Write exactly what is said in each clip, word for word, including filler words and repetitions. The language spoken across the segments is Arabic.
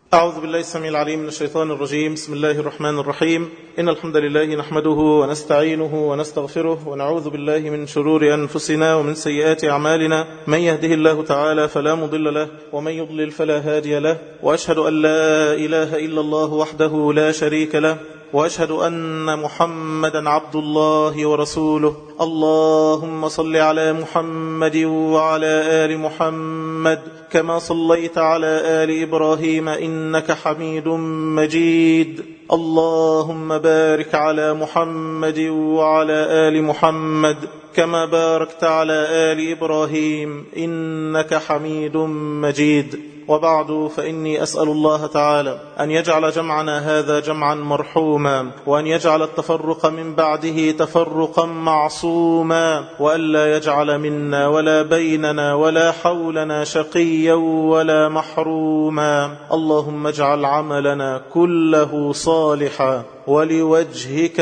أعوذ بالله السميع العليم من الشيطان الرجيم. بسم الله الرحمن الرحيم. إن الحمد لله نحمده ونستعينه ونستغفره ونعوذ بالله من شرور أنفسنا ومن سيئات أعمالنا. من يهده الله تعالى فلا مضل له ومن يضلل فلا هادي له، وأشهد أن لا إله إلا الله وحده لا شريك له، وأشهد أن محمدا عبد الله ورسوله. اللهم صل على محمد وعلى آل محمد كما صليت على آل إبراهيم إنك حميد مجيد. اللهم بارك على محمد وعلى آل محمد كما باركت على آل إبراهيم إنك حميد مجيد. وبعد، فإني أسأل الله تعالى أن يجعل جمعنا هذا جمعا مرحوما، وأن يجعل التفرق من بعده تفرقا معصوما، وألا يجعل منا ولا بيننا ولا حولنا شقيا ولا محروما. اللهم اجعل عملنا كله صالحا ولوجهك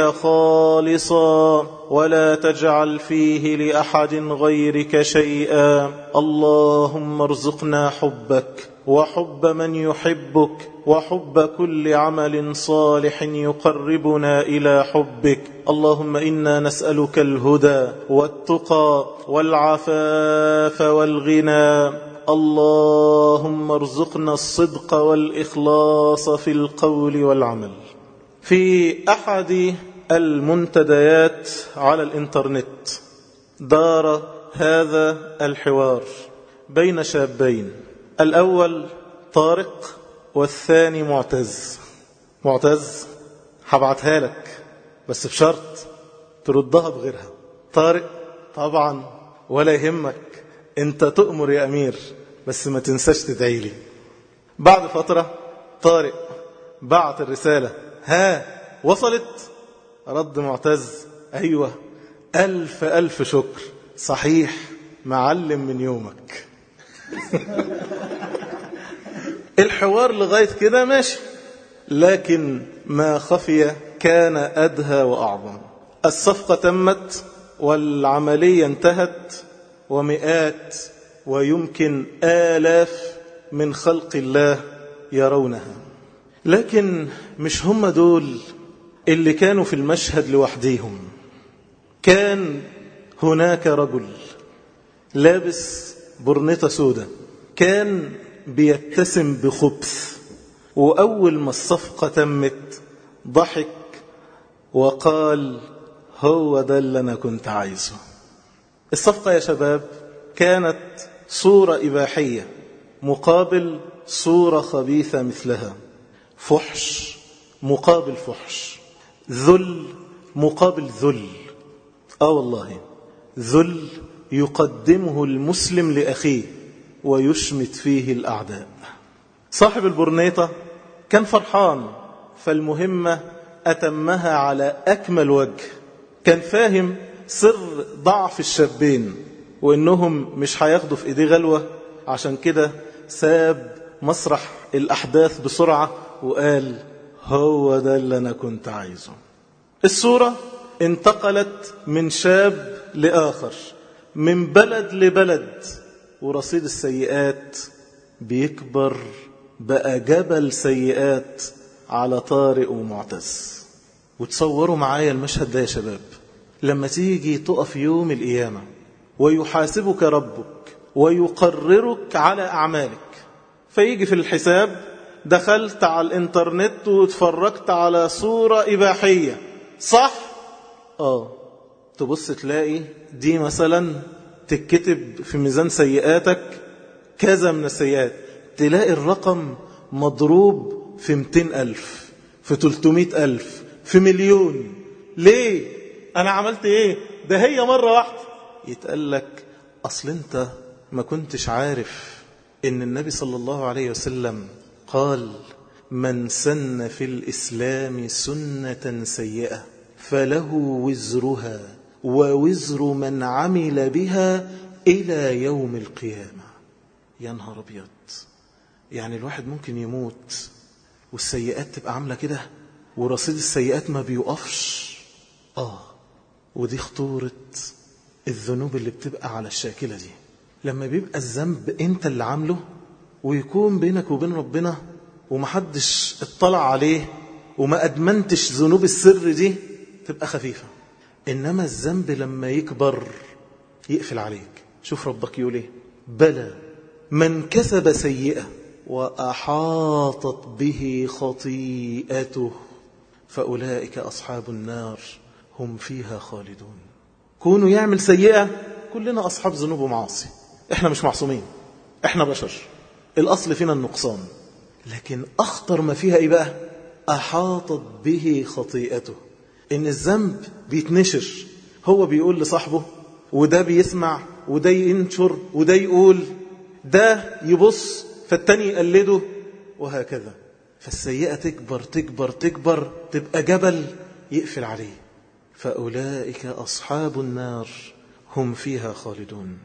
خالصا، ولا تجعل فيه لأحد غيرك شيئا. اللهم ارزقنا حبك وحب من يحبك وحب كل عمل صالح يقربنا إلى حبك. اللهم إنا نسألك الهدى والتقى والعفاف والغنى. اللهم ارزقنا الصدق والإخلاص في القول والعمل. في أحد المنتديات على الإنترنت دار هذا الحوار بين شابين، الأول طارق والثاني معتز. معتز هبعتها لك بس بشرط تردها بغيرها. طارق طبعا ولا يهمك، انت تؤمر يا أمير، بس ما تنساش تدعي لي. بعد فترة طارق بعت الرسالة، ها وصلت؟ رد معتز، أيوة ألف ألف شكر، صحيح معلم من يومك. الحوار لغاية كده ماشي، لكن ما خفي كان أدهى وأعظم. الصفقة تمت والعملية انتهت، ومئات ويمكن آلاف من خلق الله يرونها. لكن مش هم دول اللي كانوا في المشهد لوحديهم. كان هناك رجل لابس برنيطة سودة، كان بيتسم بخبث، وأول ما الصفقة تمت ضحك وقال هو ده اللي أنا كنت عايزه. الصفقة يا شباب كانت صورة إباحية مقابل صورة خبيثة مثلها، فحش مقابل فحش، ذل مقابل ذل. آه والله ذل يقدمه المسلم لأخيه ويشمت فيه الأعداء. صاحب البرنيطة كان فرحان، فالمهمة أتمها على أكمل وجه. كان فاهم سر ضعف الشابين وإنهم مش هياخدوا في إيديه غلوة، عشان كده ساب مسرح الأحداث بسرعة وقال هو ده اللي أنا كنت عايزه. الصورة انتقلت من شاب لآخر، من بلد لبلد، ورصيد السيئات بيكبر، بقى جبل سيئات على طارق ومعتز. وتصوروا معايا المشهد ده يا شباب، لما تيجي تقف يوم القيامة ويحاسبك ربك ويقررك على أعمالك، فيجي في الحساب دخلت على الانترنت وتفرجت على صورة إباحية، صح؟ آه تبص تلاقي دي مثلا تكتب في ميزان سيئاتك كذا من السيئات، تلاقي الرقم مضروب في مئتين ألف، في ثلاثمائة ألف، في مليون. ليه؟ أنا عملت إيه؟ ده هي مرة واحدة. يتقال لك أصل أنت ما كنتش عارف إن النبي صلى الله عليه وسلم قال من سن في الإسلام سنة سيئة فله وزرها ووزر من عمل بها إلى يوم القيامة. يا نهار أبيض، يعني الواحد ممكن يموت والسيئات تبقى عاملة كده ورصيد السيئات ما بيوقفش. آه ودي خطورة الذنوب اللي بتبقى على الشاكلة دي. لما بيبقى الذنب انت اللي عامله ويكون بينك وبين ربنا ومحدش اطلع عليه وما أدمنتش ذنوب السر دي تبقى خفيفة. إنما الذنب لما يكبر يقفل عليك. شوف ربك يقول ايه: بلى من كسب سيئة وأحاطت به خطيئته فأولئك أصحاب النار هم فيها خالدون. كونوا يعمل سيئة، كلنا أصحاب ذنوب ومعاصي، احنا مش معصومين، احنا بشر، الأصل فينا النقصان. لكن أخطر ما فيها إيه بقى؟ أحاطت به خطيئته، إن الذنب بيتنشر، هو بيقول لصاحبه وده بيسمع وده ينشر وده يقول، ده يبص فالتاني يقلده، وهكذا. فالسيئة تكبر تكبر تكبر تبقى جبل يقفل عليه. فأولئك أصحاب النار هم فيها خالدون.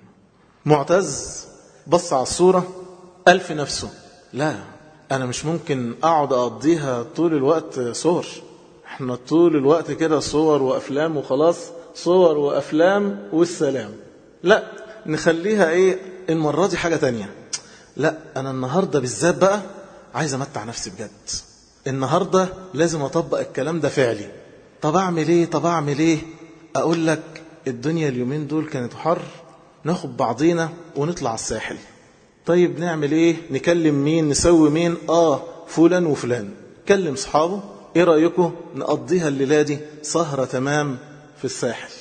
معتز بص على الصورة قال في نفسه: لا، أنا مش ممكن أقعد أقضيها طول الوقت صور، احنا طول الوقت كده صور وأفلام وخلاص، صور وأفلام والسلام. لا، نخليها ايه المرة دي حاجة تانية. لا، أنا النهاردة بالذات بقى عايز أمتع نفسي بجد، النهاردة لازم أطبق الكلام ده فعلي. طب أعمل إيه طب أعمل إيه أقول لك الدنيا اليومين دول كانت حر، ناخد بعضينا ونطلع الساحل. طيب نعمل إيه؟ نكلم مين؟ نسوي مين؟ آه فلان وفلان. كلم صحابه، إيه رأيكم نقضيها الليلة دي سهرة تمام في الساحل.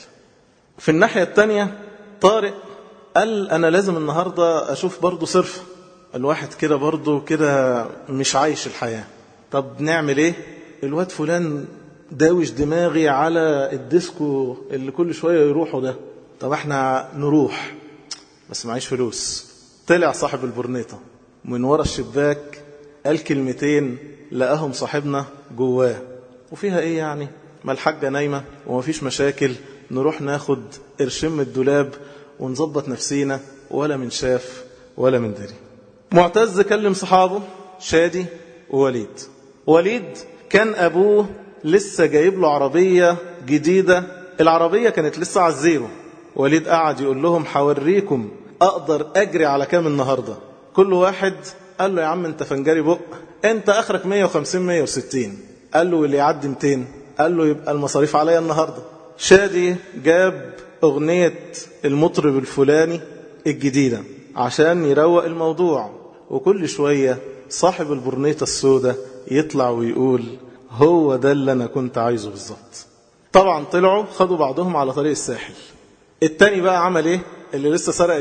في الناحية التانية طارق قال: أنا لازم النهاردة أشوف برضو صرف، الواحد كده برضو كده مش عايش الحياة. طب نعمل إيه؟ الواد فلان داوش دماغي على الديسكو اللي كل شوية يروحوا ده، طب احنا نروح بس معيش فلوس. طلع صاحب البرنيطة من ورا الشباك قال كلمتين لقاهم صاحبنا جواه، وفيها ايه يعني؟ ما الحاجة نايمة ومفيش مشاكل، نروح ناخد قرشين من الدولاب ونظبط نفسينا، ولا من شاف ولا من دري. معتز كلم صحابه شادي ووليد. وليد كان أبوه لسه جايب له عربية جديدة، العربية كانت لسه على الزيرو. وليد قعد يقول لهم: حوريكم أقدر أجري على كام النهاردة. كل واحد قال له: يا عم انت فنجري بق، انت اخرك مية وخمسين مية وستين. قال له: واللي يعدي ميتين؟ قال له: يبقى المصاريف عليا النهاردة. شادي جاب أغنية المطرب الفلاني الجديدة عشان يروق الموضوع، وكل شوية صاحب البرنيطة السوداء يطلع ويقول: هو ده اللي أنا كنت عايزه بالظبط. طبعا طلعوا خدوا بعضهم على طريق الساحل. التاني بقى عمل ايه؟ اللي لسه سرق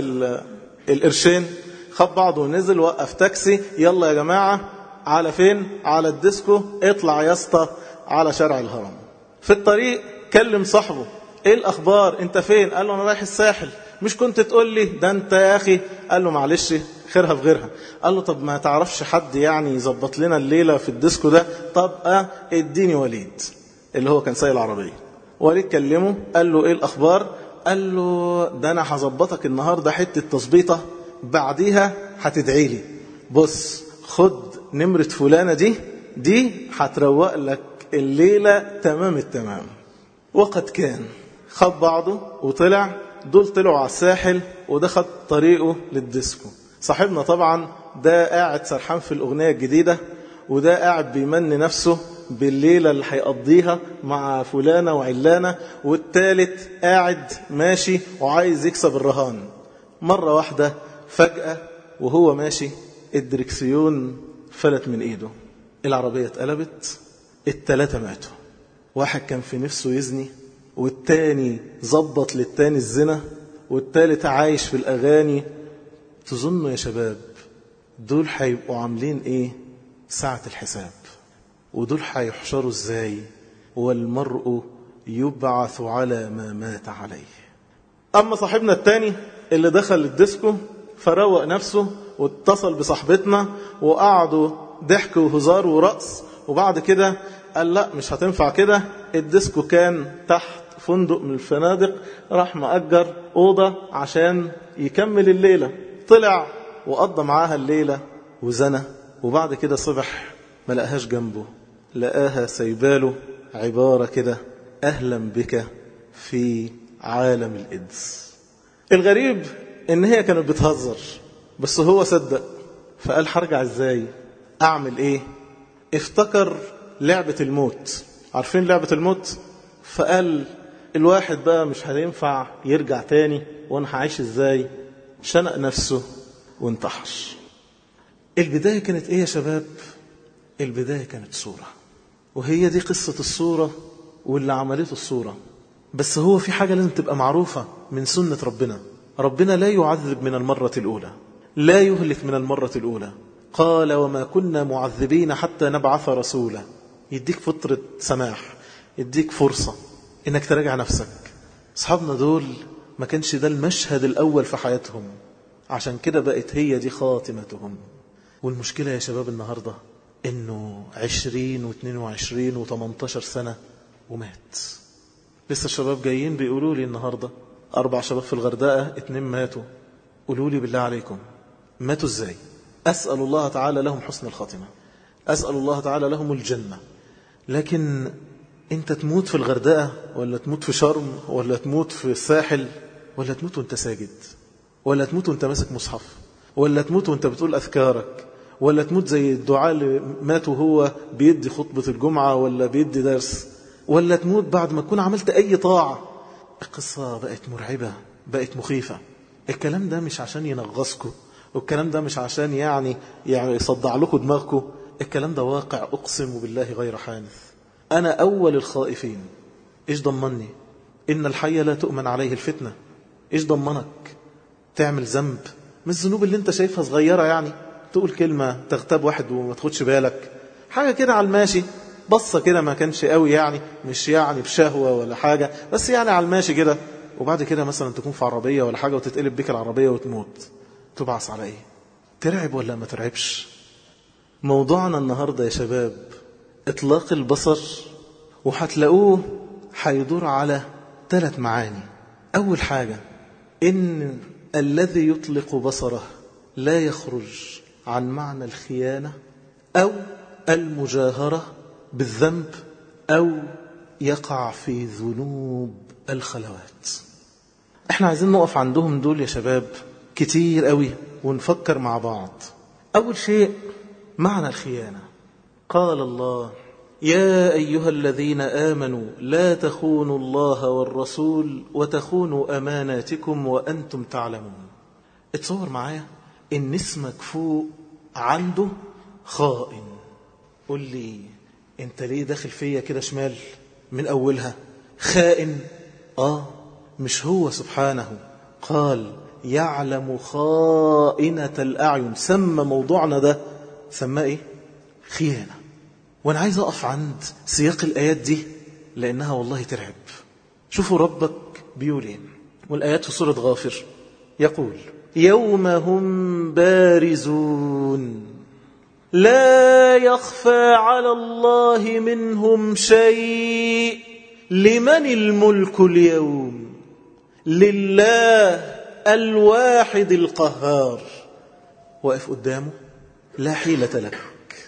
القرشين خد بعضه ونزل، وقف تاكسي: يلا يا جماعة على فين؟ على الديسكو، اطلع يا اسطى على شارع الهرم. في الطريق كلم صاحبه: ايه الاخبار؟ انت فين؟ قال له: انا رايح الساحل. مش كنت تقول لي ده انت يا اخي؟ قال له: معلش خيرها في غيرها. قال له: طب ما تعرفش حد يعني يظبط لنا الليلة في الديسكو ده؟ طب اه اديني وليد اللي هو كان سايق العربية. وليد كلمه قال له: ايه الاخبار؟ قال له: ده انا هظبطك النهاردة حتة تظبيطة، بعديها هتدعي لي. بص خد نمرة فلانة دي دي هتروق لك الليلة تمام التمام. وقد كان خد بعضه وطلع. دول طلعوا على الساحل وده خد طريقه للديسكو. صاحبنا طبعا ده قاعد سرحان في الأغنية الجديدة، وده قاعد بيمني نفسه بالليلة اللي هيقضيها مع فلانة وعلانة، والتالت قاعد ماشي وعايز يكسب الرهان. مرة واحدة فجأة وهو ماشي الدركسيون فلت من ايده، العربية اتقلبت، التلاتة ماتوا. واحد كان في نفسه يزني، والتاني زبط للتاني الزنا، والتالت عايش في الأغاني. تظنوا يا شباب دول هيبقوا عاملين ايه ساعة الحساب؟ ودول هيحشروا ازاي؟ والمرء يبعث على ما مات عليه. أما صاحبنا التاني اللي دخل الديسكو فروق نفسه واتصل بصاحبتنا وقعدوا ضحك وهزار ورقص، وبعد كده قال لا مش هتنفع كده. الديسكو كان تحت فندق من الفنادق، راح مأجر أوضة عشان يكمل الليلة. طلع وقضى معاها الليلة وزنى، وبعد كده صبح ما لقاهاش جنبه، لقاها سيباله عبارة كده: أهلا بك في عالم الإدس. الغريب إن هي كانت بتهزر، بس هو صدق فقال: هرجع إزاي؟ أعمل إيه؟ افتكر لعبة الموت. عارفين لعبة الموت؟ فقال الواحد بقى مش هينفع يرجع تاني، وانا هعيش ازاي؟ شنق نفسه وانتحر. البداية كانت ايه يا شباب؟ البداية كانت صورة، وهي دي قصة الصورة واللي عملته الصورة. بس هو في حاجة لازم تبقى معروفة من سنة ربنا. ربنا لا يعذب من المرة الأولى، لا يهلك من المرة الأولى. قال وما كنا معذبين حتى نبعث رسولا. يديك فترة سماح، يديك فرصة انك تراجع نفسك. اصحابنا دول ما كانش ده المشهد الأول في حياتهم، عشان كده بقت هي دي خاتمتهم. والمشكلة يا شباب النهاردة انه عشرين واثنين وعشرين وثمانتاشر سنة ومات. لسه الشباب جايين بيقولوا لي النهاردة أربع شباب في الغردقة، اتنين ماتوا. قولوا لي بالله عليكم ماتوا ازاي؟ أسأل الله تعالى لهم حسن الخاتمة، أسأل الله تعالى لهم الجنة. لكن انت تموت في الغردقة، ولا تموت في شرم، ولا تموت في الساحل، ولا تموت وانت ساجد، ولا تموت وانت ماسك مصحف، ولا تموت وانت بتقول أذكارك، ولا تموت زي الدعاء اللي مات وهو بيدي خطبة الجمعة ولا بيدي درس، ولا تموت بعد ما تكون عملت أي طاعة. القصة بقت مرعبة، بقت مخيفة. الكلام ده مش عشان ينغصكم، والكلام ده مش عشان يعني يعني يصدع لكم دماغكم. الكلام ده واقع، أقسم بالله غير حانث. أنا أول الخائفين. إيش ضمني؟ إن الحي لا تؤمن عليه الفتنة. إيش ضمنك تعمل ذنب من الذنوب اللي انت شايفها صغيرة؟ يعني تقول كلمة تغتاب واحد وما تاخدش بالك، حاجة كده على الماشي، بصة كده ما كانش قوي يعني، مش يعني بشهوة ولا حاجة، بس يعني على الماشي كده، وبعد كده مثلا تكون في عربية ولا حاجة وتتقلب بك العربية وتموت. تبعث على ايه؟ ترعب ولا ما ترعبش؟ موضوعنا النهاردة يا شباب اطلاق البصر، وهتلاقوه هيدور على ثلاث معاني. اول حاجة ان الذي يطلق بصره لا يخرج عن معنى الخيانة أو المجاهرة بالذنب أو يقع في ذنوب الخلوات. احنا عايزين نقف عندهم دول يا شباب كتير قوي ونفكر مع بعض. أول شيء معنى الخيانة. قال الله يا أيها الذين آمنوا لا تخونوا الله والرسول وتخونوا أماناتكم وأنتم تعلمون. اتصور معايا إن اسمك فوق عنده خائن. قل لي انت ليه داخل فيا كده شمال من أولها؟ خائن. آه مش هو سبحانه قال يعلم خائنة الأعين؟ سمى موضوعنا ده سماه إيه؟ خيانة. وأنا عايز أقف عند سياق الآيات دي لأنها والله ترعب. شوفوا ربك بيقول إيه، والآيات في سورة غافر يقول يوم هم بارزون لا يخفى على الله منهم شيء. لمن الملك اليوم؟ لله الواحد القهار. واقف قدامه لا حيلة لك.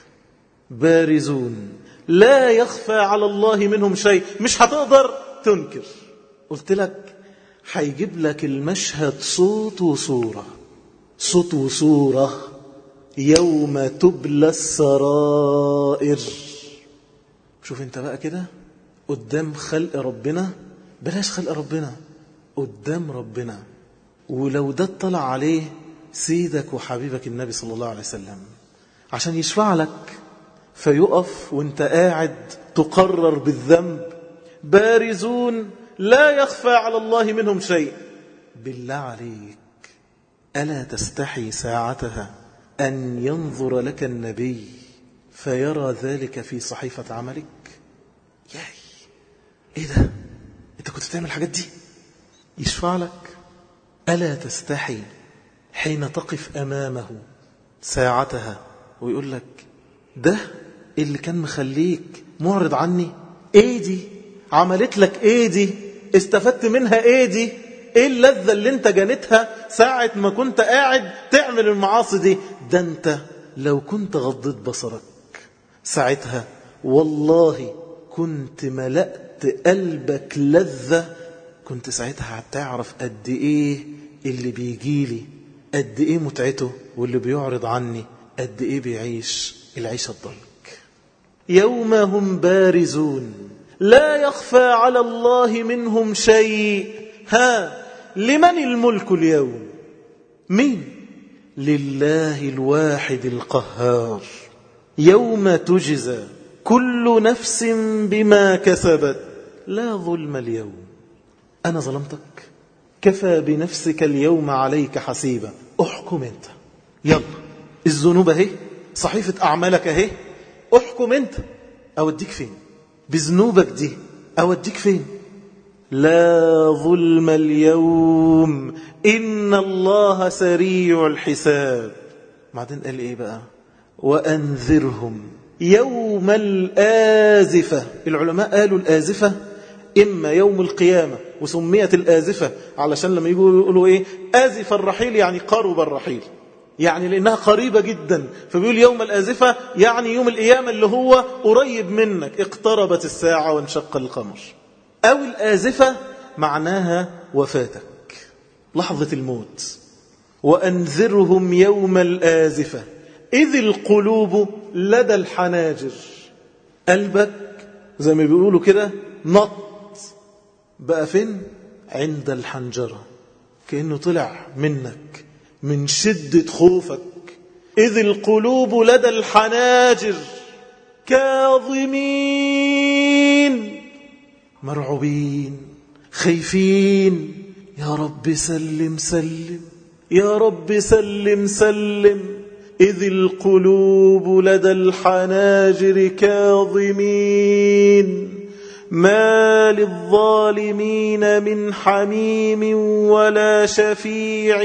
بارزون لا يخفى على الله منهم شيء، مش هتقدر تنكر. قلت لك هيجيب لك المشهد صوت وصورة، صوت وصورة. يوم تبلى السرائر. شوف انت بقى كده قدام خلق ربنا، بلاش خلق ربنا، قدام ربنا، ولو ده اطلع عليه سيدك وحبيبك النبي صلى الله عليه وسلم عشان يشفع لك، فيقف وانت قاعد تقرر بالذنب. بارزون لا يخفى على الله منهم شيء. بالله عليك ألا تستحي ساعتها أن ينظر لك النبي فيرى ذلك في صحيفة عملك؟ ياي ايه ده؟ انت كنت بتعمل الحاجات دي؟ يشفع لك. ألا تستحي حين تقف أمامه ساعتها ويقول لك ده اللي كان مخليك معرض عني؟ ايه دي؟ عملت لك ايه دي؟ استفدت منها ايه دي؟ ايه اللذة اللي انت جانتها ساعة ما كنت قاعد تعمل المعاصي دي؟ ده انت لو كنت غضيت بصرك ساعتها والله كنت ملأت قلبك لذة. كنت ساعتها هتعرف قد ايه اللي بيجيلي قد ايه متعته، واللي بيعرض عني قد ايه بيعيش العيشة الضنك. يوم هم بارزون لا يخفى على الله منهم شيء. ها لمن الملك اليوم؟ مين؟ لله الواحد القهار. يوم تجزى كل نفس بما كسبت لا ظلم اليوم. أنا ظلمتك؟ كفى بنفسك اليوم عليك حسيبا. احكم انت، يلا الذنوب اهي، صحيفة أعمالك اهي، احكم انت. أوديك فين بذنوبك دي؟ أوديك فين؟ لا ظلم اليوم إن الله سريع الحساب. بعدين قال إيه بقى؟ وأنذرهم يوم الآزفة. العلماء قالوا الآزفة إما يوم القيامة، وسميت الآزفة علشان لما يقولوا يقولوا إيه آزف الرحيل، يعني قرب الرحيل، يعني لأنها قريبة جدا، فبيقول يوم الآزفة يعني يوم القيامة اللي هو قريب منك، اقتربت الساعة وانشق القمر. أو الآزفة معناها وفاتك، لحظة الموت. وأنذرهم يوم الآزفة إذ القلوب لدى الحناجر. قلبك زي ما بيقولوا كده نط بقى فين؟ عند الحنجرة، كأنه طلع منك من شدة خوفك. إذ القلوب لدى الحناجر كاظمين، مرعوبين خايفين. يا رب سلم سلم، يا رب سلم سلم. إذ القلوب لدى الحناجر كاظمين ما للظالمين من حميم ولا شفيع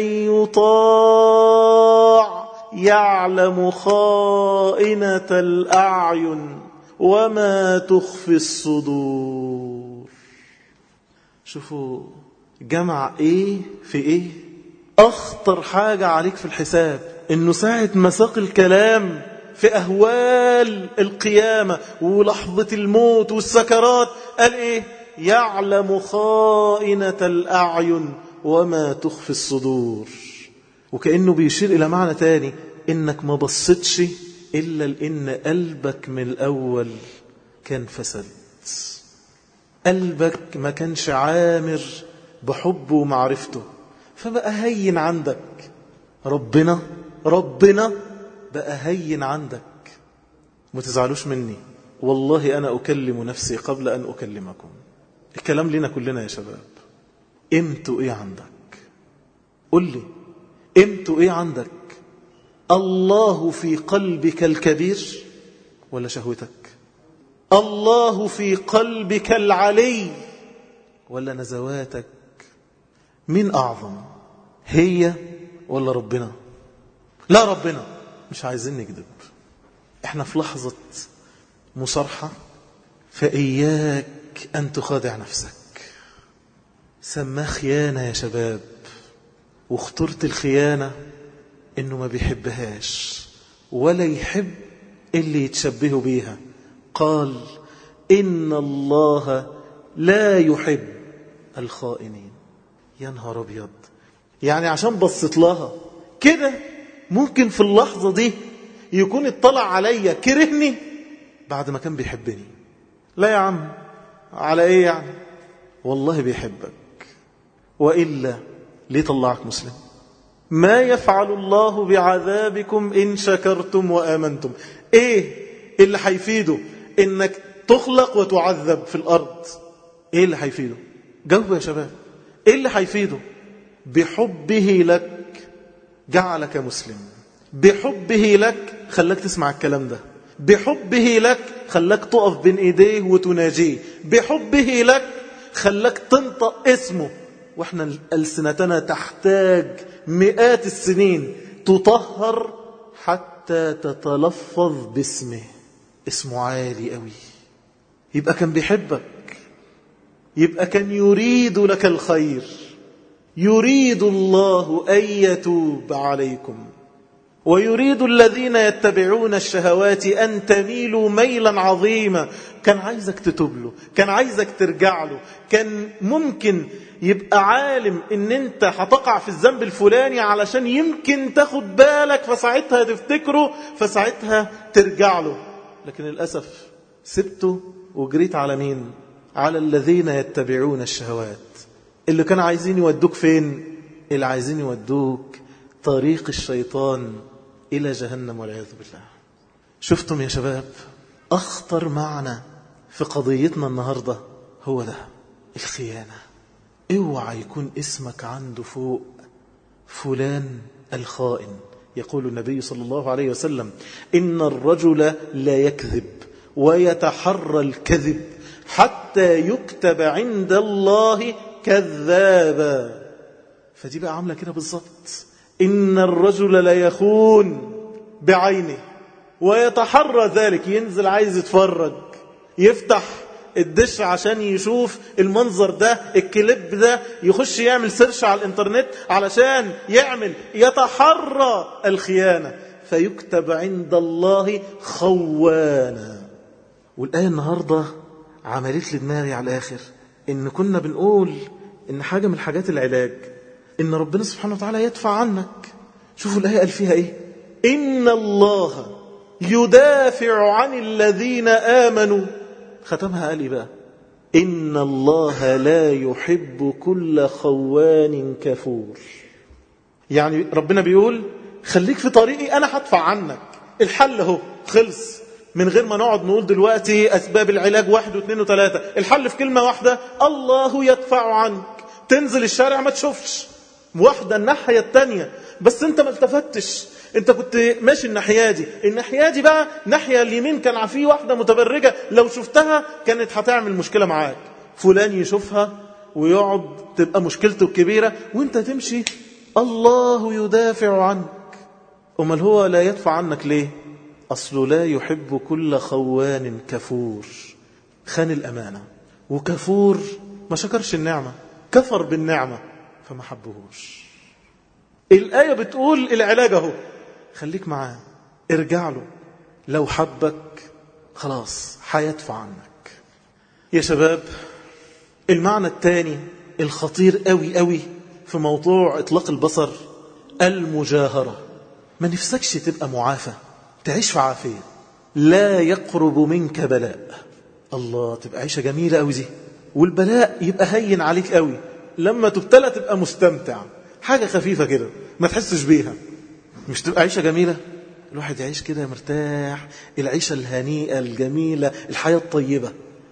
يطاع يعلم خائنة الأعين وما تخفي الصدور. شوفوا جمع ايه في ايه. اخطر حاجة عليك في الحساب انه ساعة مساق الكلام في أهوال القيامة ولحظة الموت والسكرات قال إيه؟ يعلم خائنة الأعين وما تخفي الصدور. وكأنه بيشير إلى معنى تاني، إنك ما بصتش إلا لأن قلبك من الأول كان فسد. قلبك ما كانش عامر بحبه ومعرفته، فبقى هين عندك. ربنا ربنا بقى هين عندك. ما تزعلوش مني، والله أنا أكلم نفسي قبل أن أكلمكم. الكلام لنا كلنا يا شباب. قيمته إيه عندك؟ قل لي قيمته إيه عندك؟ الله في قلبك الكبير ولا شهوتك؟ الله في قلبك العلي ولا نزواتك؟ مين أعظم، هي ولا ربنا؟ لا ربنا. مش عايزين نكذب، احنا في لحظة مصارحة، فإياك أن تخادع نفسك. سماه خيانة يا شباب، واخترت الخيانة إنه ما بيحبهاش ولا يحب اللي يتشبه بيها. قال إن الله لا يحب الخائنين. يا نهار أبيض، يعني عشان بصت لها كده ممكن في اللحظة دي يكون اطلع عليا كرهني بعد ما كان بيحبني. لا يا عم، على ايه يعني؟ والله بيحبك، وإلا ليه طلعك مسلم؟ ما يفعل الله بعذابكم إن شكرتم وآمنتم. ايه اللي هيفيده انك تخلق وتعذب في الأرض؟ ايه اللي هيفيده؟ جاوبوا يا شباب. ايه اللي هيفيده؟ بحبه لك جعلك مسلم، بحبه لك خلاك تسمع الكلام ده، بحبه لك خلاك تقف بين ايديه وتناجيه، بحبه لك خلاك تنطق اسمه. واحنا ألسنتنا تحتاج مئات السنين تطهر حتى تتلفظ باسمه. اسمه عالي قوي. يبقى كان بيحبك، يبقى كان يريد لك الخير. يريد الله أن يتوب عليكم ويريد الذين يتبعون الشهوات أن تميلوا ميلا عظيما. كان عايزك تتوب له، كان عايزك ترجع له، كان ممكن يبقى عالم ان انت هتقع في الذنب الفلاني علشان يمكن تاخد بالك فساعتها تفتكره فساعتها ترجع له. لكن للأسف سبته وجريت على مين؟ على الذين يتبعون الشهوات، اللي كانوا عايزين يودوك فين؟ اللي عايزين يودوك طريق الشيطان إلى جهنم والعياذ بالله. شفتم يا شباب؟ أخطر معنى في قضيتنا النهاردة هو ده، الخيانة. اوعى يكون اسمك عنده فوق فلان الخائن. يقول النبي صلى الله عليه وسلم: إن الرجل لا يكذب ويتحرى الكذب حتى يكتب عند الله كذابا. فدي بقى عاملة كده بالظبط. إن الرجل لا يخون بعينه ويتحرى ذلك، ينزل عايز يتفرج، يفتح الدش عشان يشوف المنظر ده، الكليب ده، يخش يعمل سيرش على الانترنت علشان يعمل، يتحرى الخيانة فيكتب عند الله خوانا. والآية النهاردة عملت لي دماغي على الآخر، إن كنا بنقول إن حاجة من حاجات العلاج إن ربنا سبحانه وتعالى يدفع عنك. شوفوا الآية قال فيها إيه؟ إن الله يدافع عن الذين آمنوا. ختمها قال إيه بقى؟ إن الله لا يحب كل خوان كفور. يعني ربنا بيقول خليك في طريقي أنا هدفع عنك. الحل هو خلص، من غير ما نقعد نقول دلوقتي أسباب العلاج واحد واثنين وثلاثة. الحل في كلمة واحدة: الله يدفع عنك. تنزل الشارع ما تشوفش واحدة الناحية التانية، بس انت ما التفتش، انت كنت ماشي الناحية دي، الناحية دي بقى ناحية اليمين كان فيه واحدة متبرجة، لو شفتها كانت هتعمل مشكلة معاك. فلان يشوفها ويقعد تبقى مشكلته كبيرة وانت تمشي. الله يدافع عنك. امال هو لا يدفع عنك ليه؟ أصله لا يحب كل خوان كفور. خان الأمانة وكفور، ما شكرش النعمة، كفر بالنعمة فما حبهوش. الآية بتقول العلاج اهو، خليك معاه، ارجع له، لو حبك خلاص هيدفع عنك. يا شباب، المعنى الثاني الخطير قوي قوي في موضوع إطلاق البصر المجاهرة. ما نفسكش تبقى معافى، تعيش في عافية، لا يقرب منك بلاء. الله، تبقى عيشة جميلة قوي دي، والبلاء يبقى هين عليك قوي. لما تبتلى تبقى مستمتع، حاجة خفيفة كده ما تحسش بيها. مش تبقى عيشة جميلة؟ الواحد يعيش كده مرتاح، العيشة الهنيئة الجميلة، الحياة الطيبة.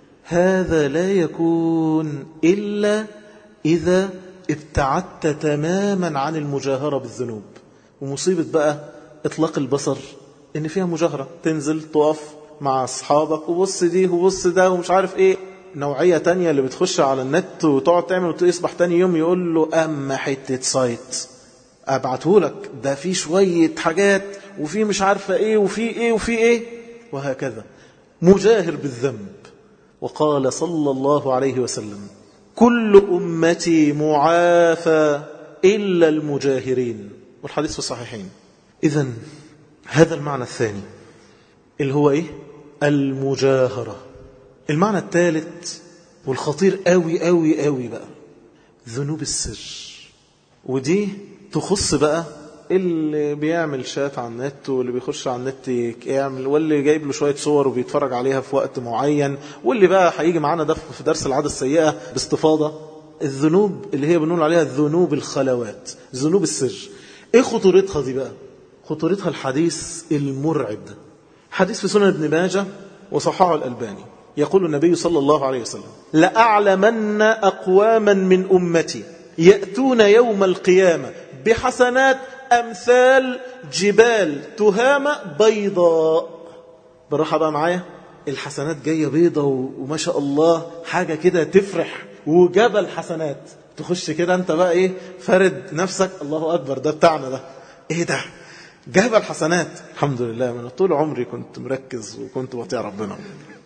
هذا لا يكون إلا إذا ابتعدت تماما عن المجاهرة بالذنوب. ومصيبة بقى إطلاق البصر إن فيها مجاهرة، تنزل تقف مع أصحابك وبص دي وبص ده ومش عارف إيه. نوعية تانية اللي بتخش على النت وتقعد تعمل وتصبح تاني يوم يقول له أما حتة سايت أبعتهولك، ده فيه شوية حاجات وفيه مش عارفة إيه وفيه إيه وفيه إيه، وهكذا مجاهر بالذنب. وقال صلى الله عليه وسلم: كل أمتي معافى إلا المجاهرين، والحديث في الصحيحين. إذن هذا المعنى الثاني اللي هو إيه؟ المجاهرة. المعنى الثالث والخطير قوي قوي قوي بقى ذنوب السر. ودي تخص بقى اللي بيعمل شات على النت، واللي بيخش على النت يعمل، واللي جايب له شوية صور وبيتفرج عليها في وقت معين، واللي بقى هيجي معانا ده في درس العادة السيئة باستفاضة. الذنوب اللي هي بنقول عليها ذنوب الخلوات، ذنوب السر. ايه خطورتها دي بقى؟ خطورتها الحديث المرعب ده، حديث في سنن ابن ماجه وصححه الألباني. يقول النبي صلى الله عليه وسلم: لأعلمن أقواما من أمتي يأتون يوم القيامة بحسنات أمثال جبال تهامة بيضاء. بالراحة بقى معايا، الحسنات جاية بيضة وما شاء الله حاجة كده تفرح، وجبل حسنات. تخش كده انت بقى ايه، فرد نفسك، الله أكبر، ده بتاعنا ده، ايه ده، جبل حسنات. الحمد لله، من طول عمري كنت مركز وكنت بطيع ربنا.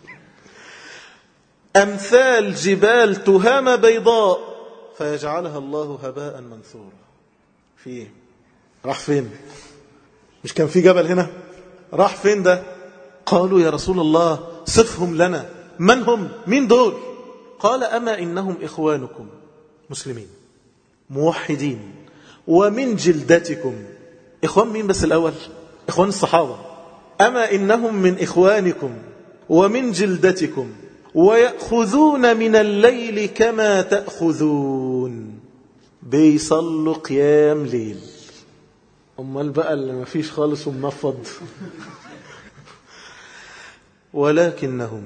أمثال جبال تهامة بيضاء فيجعلها الله هباء منثورا. في راح فين؟ مش كان في جبل هنا؟ راح فين ده؟ قالوا يا رسول الله صفهم لنا، من هم؟ مين دول؟ قال أما إنهم إخوانكم مسلمين موحدين ومن جلدتكم. إخوان مين بس الأول؟ إخوان الصحابة. أما إنهم من إخوانكم ومن جلدتكم ويأخذون من الليل كما تأخذون، بيصلوا قيام ليل. أمال بقى اللي ما فيش خالص ومنفض. ولكنهم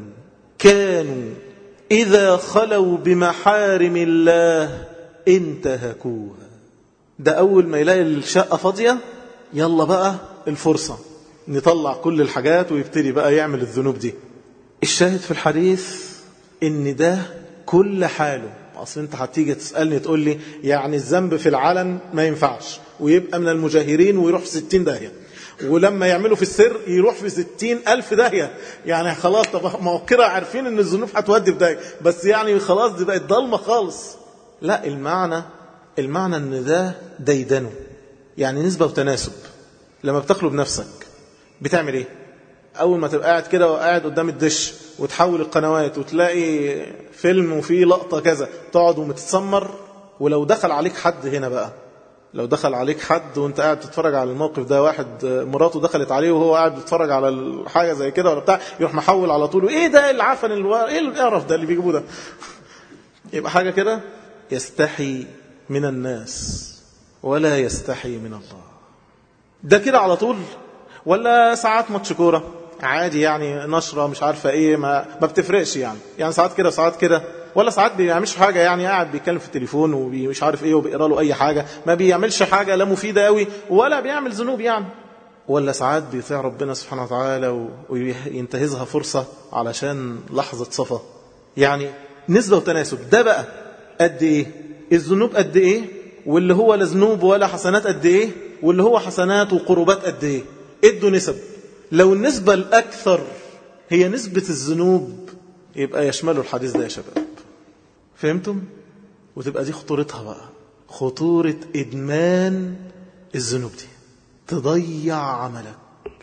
كانوا إذا خلوا بمحارم الله انتهكوها. ده أول ما يلاقي الشقة فاضية يلا بقى الفرصة نطلع كل الحاجات ويبتدي بقى يعمل الذنوب دي. الشاهد في الحديث إن ده كل حاله. أصل أنت هتيجي تسألني تقول لي يعني الذنب في العلن ما ينفعش ويبقى من المجاهرين ويروح في ستين داهية، ولما يعملوا في السر يروح في ستين ألف داهية. يعني خلاص طب ما هو كده عارفين ان الذنوب هتودي في داهية، بس يعني خلاص دي بقت ضلمة خالص. لا، المعنى المعنى ان ده ديدنه، يعني نسبة وتناسب. لما بتخلو بنفسك بتعمل ايه؟ اول ما تبقى قاعد كده وقاعد قدام الدش وتحول القنوات وتلاقي فيلم وفيه لقطة كذا تقعد ومتسمر. ولو دخل عليك حد هنا بقى، لو دخل عليك حد وانت قاعد تتفرج على الموقف ده، واحد مراته دخلت عليه وهو قاعد بيتفرج على الحاجة زي كده ولا بتاع، يروح محول على طول، ايه ده العفن الوا... ايه القرف ده اللي بيجيبوه ده؟ يبقى حاجة كده يستحي من الناس ولا يستحي من الله. ده كده على طول. ولا ساعات ماتش كوره عادي يعني نشرة مش عارفة ايه، ما, ما بتفرقش يعني يعني ساعات كده ساعات كده. ولا ساعات بيعملش حاجة يعني قاعد بيتكلم في التليفون ومش عارف ايه وبيقرأ له اي حاجة، ما بيعملش حاجة لا مفيدة قوي ولا بيعمل ذنوب يعني. ولا ساعات بيطيع ربنا سبحانه وتعالى وينتهزها فرصة علشان لحظة صفا. يعني نسبة وتناسب. ده بقى قد ايه الذنوب، قد ايه واللي هو لا ذنوب ولا حسنات قد ايه، واللي هو حسنات وقربات قد ايه. ادوا نسب. لو النسبة الأكثر هي نسبة الذنوب يبقى يشمله الحديث ده يا شباب. فهمتم؟ وتبقى دي خطورتها بقى، خطورة إدمان الذنوب دي تضيع عملك.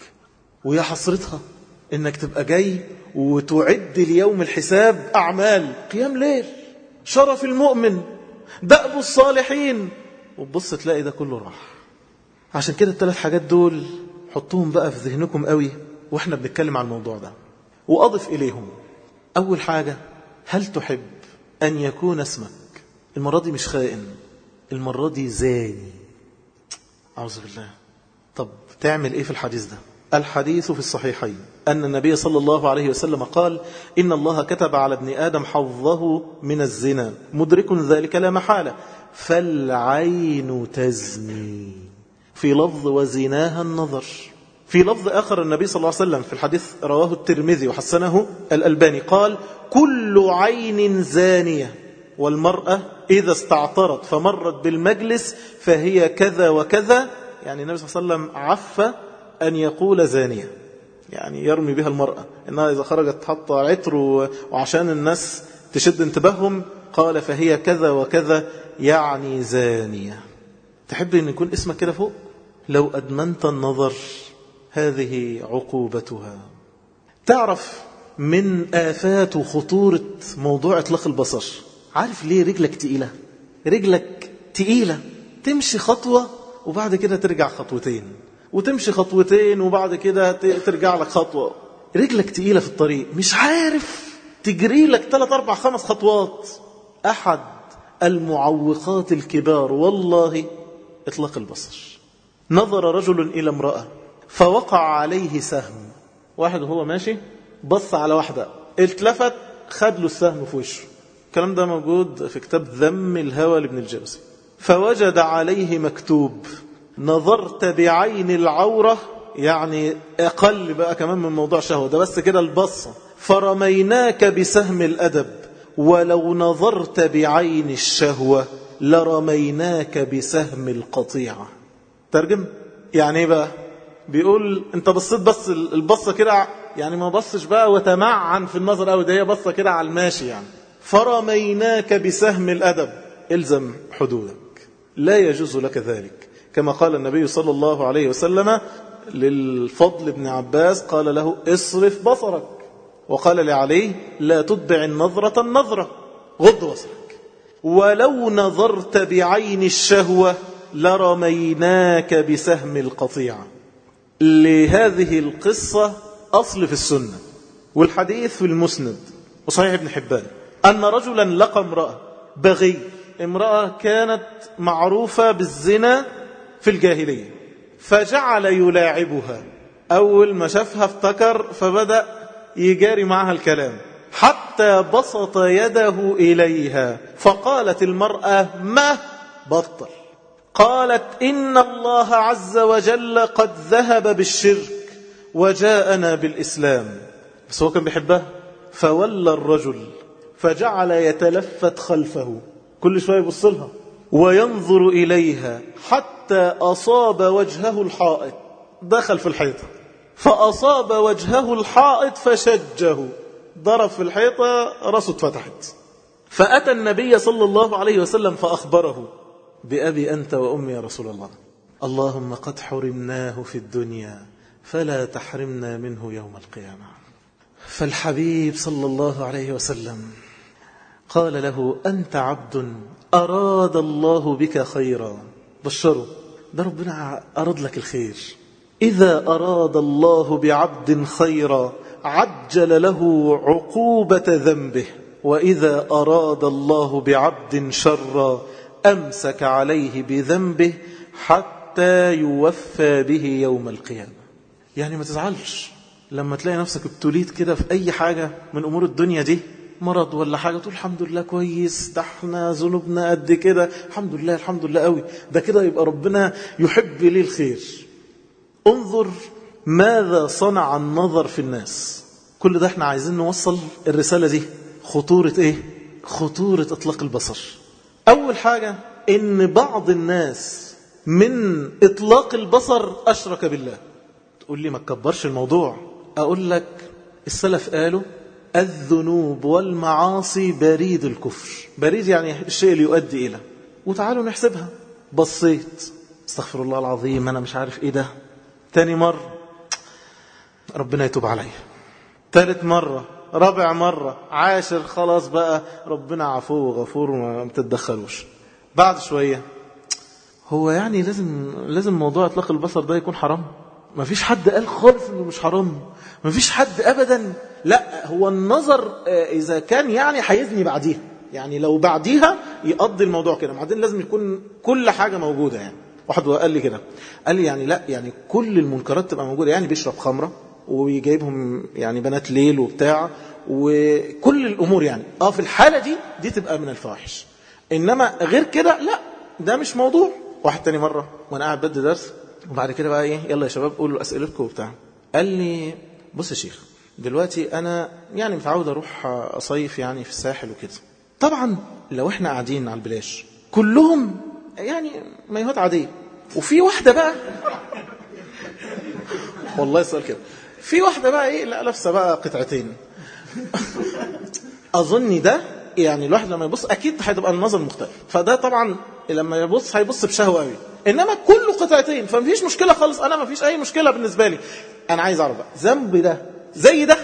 ويا حسرتها إنك تبقى جاي وتعد ليوم الحساب أعمال قيام ليل، شرف المؤمن، دأب الصالحين، وتبص تلاقي ده كله راح. عشان كده الثلاث حاجات دول حطوهم بقى في ذهنكم قوي واحنا بنتكلم عن الموضوع ده. وأضف إليهم أول حاجة، هل تحب أن يكون اسمك المرة دي مش خائن، المرة دي زاني؟ أعوذ بالله. طب تعمل إيه في الحديث ده؟ الحديث في الصحيحين أن النبي صلى الله عليه وسلم قال: إن الله كتب على ابن آدم حظه من الزنا، مدرك ذلك لا محالة، فالعين تزني. في لفظ وزناها النظر. في لفظ آخر النبي صلى الله عليه وسلم في الحديث رواه الترمذي وحسنه الألباني قال: كل عين زانية، والمرأة إذا استعطرت فمرت بالمجلس فهي كذا وكذا. يعني النبي صلى الله عليه وسلم عف أن يقول زانية، يعني يرمي بها المرأة إنها إذا خرجت حط عطر وعشان الناس تشد انتباههم قال فهي كذا وكذا، يعني زانية. تحب أن يكون اسمك كده فوق؟ لو أدمنت النظر هذه عقوبتها. تعرف من آفات وخطورة موضوع إطلاق البصر، عارف ليه رجلك تقيلة؟ رجلك تقيلة، تمشي خطوة وبعد كده ترجع خطوتين، وتمشي خطوتين وبعد كده ترجع لك خطوة. رجلك تقيلة في الطريق، مش عارف تجري لك ثلاث أربع خمس خطوات. أحد المعوقات الكبار والله إطلاق البصر. نظر رجل إلى امرأة فوقع عليه سهم. واحد وهو ماشي بص على واحدة، اتلفت خد له السهم في وشه. الكلام ده موجود في كتاب ذم الهوى لابن الجوزي. فوجد عليه مكتوب: نظرت بعين العورة، يعني أقل بقى كمان من موضوع شهوة، ده بس كده البصة، فرميناك بسهم الأدب، ولو نظرت بعين الشهوة لرميناك بسهم القطيعة. ترجم يعني ايه بقى؟ بيقول انت بصيت بس البصة كده، يعني ما بصش بقى وتمعن في النظر قوي، ده هي بصة كده على الماشي يعني. فرميناك بسهم الأدب، الزم حدودك، لا يجوز لك ذلك. كما قال النبي صلى الله عليه وسلم: للفضل بن عباس قال له اصرف بصرك، وقال لعلي لا تتبع النظرة النظرة، غض بصرك، ولو نظرت بعين الشهوة لرميناك بسهم القطيعة. لهذه القصة أصل في السنة، والحديث في المسند وصحيح ابن حبان، أن رجلا لقى امرأة بغي، امرأة كانت معروفة بالزنا في الجاهلية، فجعل يلاعبها. أول ما شافها افتكر فبدأ يجاري معها الكلام حتى بسط يده إليها، فقالت المرأة ما بطل، قالت إن الله عز وجل قد ذهب بالشرك وجاءنا بالإسلام. بس هو كان بيحبها، فولى الرجل فجعل يتلفت خلفه، كل شوية يبص لها وينظر إليها حتى أصاب وجهه الحائط، دخل في الحيطة فأصاب وجهه الحائط فشجه، ضرب في الحيطة رأسه اتفتحت. فأتى النبي صلى الله عليه وسلم فأخبره بأبي أنت وأمي يا رسول الله، اللهم قد حرمناه في الدنيا فلا تحرمنا منه يوم القيامة. فالحبيب صلى الله عليه وسلم قال له أنت عبد أراد الله بك خيرا، بشره، ده ربنا أراد لك الخير. إذا أراد الله بعبد خيرا عجل له عقوبة ذنبه، وإذا أراد الله بعبد شرا أمسك عليه بذنبه حتى يوفى به يوم القيامة. يعني ما تزعلش لما تلاقي نفسك ابتليت كده في أي حاجة من أمور الدنيا دي، مرض ولا حاجة، تقول الحمد لله كويس، ده احنا ذنوبنا قد كده، الحمد لله الحمد لله قوي، ده كده يبقى ربنا يحب لي الخير. انظر ماذا صنع النظر في الناس. كل ده احنا عايزين نوصل الرسالة دي، خطورة ايه؟ خطورة اطلاق البصر. اول حاجة ان بعض الناس من اطلاق البصر اشرك بالله. تقول لي ما تكبرش الموضوع، اقول لك السلف قالوا الذنوب والمعاصي بريد الكفر. بريد يعني الشيء اللي يؤدي إلى، وتعالوا نحسبها. بصيت استغفر الله العظيم أنا مش عارف إيه ده، تاني مرة ربنا يتوب عليا، ثالث مرة، رابع مرة، عاشر، خلاص بقى ربنا عفو وغفور وما تتدخلوش. بعد شوية هو يعني لازم لازم موضوع اطلاق البصر ده يكون حرام؟ ما فيش حد قال خالص انه مش حرام، ما فيش حد ابدا. لا، هو النظر اذا كان يعني هيزني بعديها، يعني لو بعديها يقضي الموضوع كده، بعدين لازم يكون كل حاجة موجودة. يعني واحد قال لي كده، قال لي يعني لا، يعني كل المنكرات تبقى موجودة، يعني بيشرب خمرة ويجيبهم يعني بنات ليل وبتاع وكل الامور، يعني اه في الحالة دي دي تبقى من الفواحش، انما غير كده لا، ده مش موضوع. واحد تاني مرة وانا قاعد بدي درس، وبعد كده بقى ايه، يلا يا شباب قولوا اسئلتكم وبتاع، قال لي بص يا شيخ دلوقتي انا يعني متعود اروح اصيف يعني في الساحل وكده، طبعا لو احنا قاعدين على البلاش كلهم يعني مايوهات عاديه، وفي واحده بقى والله السؤال كده، في واحده بقى ايه لا لابسه بقى قطعتين اظن ده يعني الواحد لما يبص اكيد هتبقى النظر مختلف، فده طبعا لما يبص هيبص بشهوه قوي، انما كله قطعتين فمفيش مشكله خالص، انا مفيش اي مشكله بالنسبه لي. انا عايز اعرف بقى ذنب ده زي ده